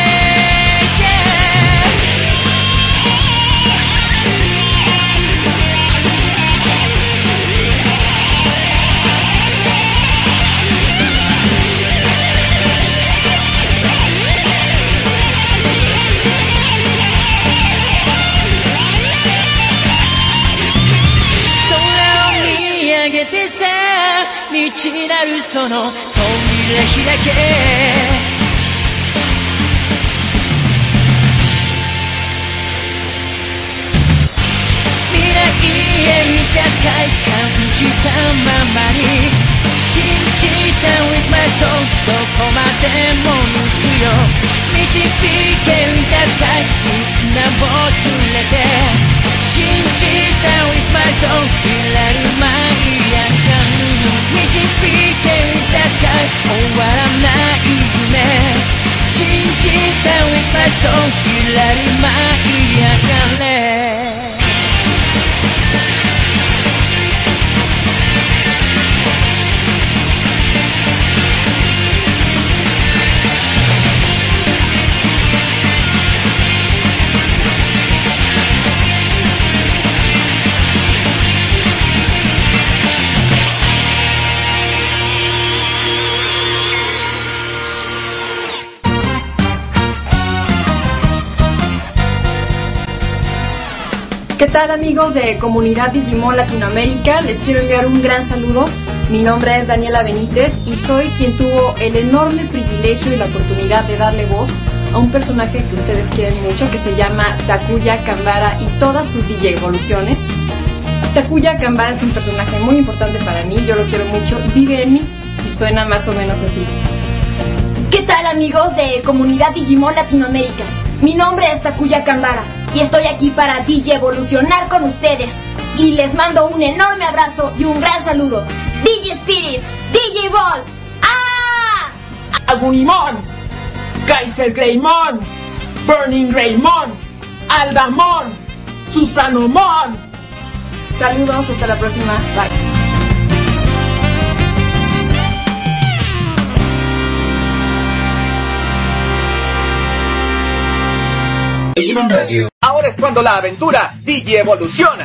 [SPEAKER 2] 未知なるその扉開け未来へ満たす快感じたままに信じた With my soul どこまでも行くよ導け With the sky みんなを連れて信じた With my soul ひらり舞い上がる導け With the sky 終わらない夢信じた With 손 실내리 막 이야기할래
[SPEAKER 11] ¿Qué tal amigos de Comunidad Digimon Latinoamérica? Les quiero enviar un gran saludo. Mi nombre es Daniela Benítez y soy quien tuvo el enorme privilegio y la oportunidad de darle voz a un personaje que ustedes quieren mucho, que se llama Takuya Kanbara y todas sus DJ evoluciones. Takuya Kanbara es un personaje muy importante para mí, yo lo quiero mucho y vive en mí y suena más o menos así.
[SPEAKER 15] ¿Qué tal amigos de Comunidad Digimon Latinoamérica? Mi nombre es Takuya Kanbara y estoy aquí para DJ evolucionar con ustedes. Y les mando un enorme abrazo y un gran saludo. DJ Spirit, DJ Balls, ¡ah!
[SPEAKER 13] Agunimon, Kaiser Greymon, Burning Greymon, Albamon, Susanomon.
[SPEAKER 11] Saludos, hasta la próxima. Bye.
[SPEAKER 14] Digimon Radio. Ahora es cuando la aventura Digi evoluciona.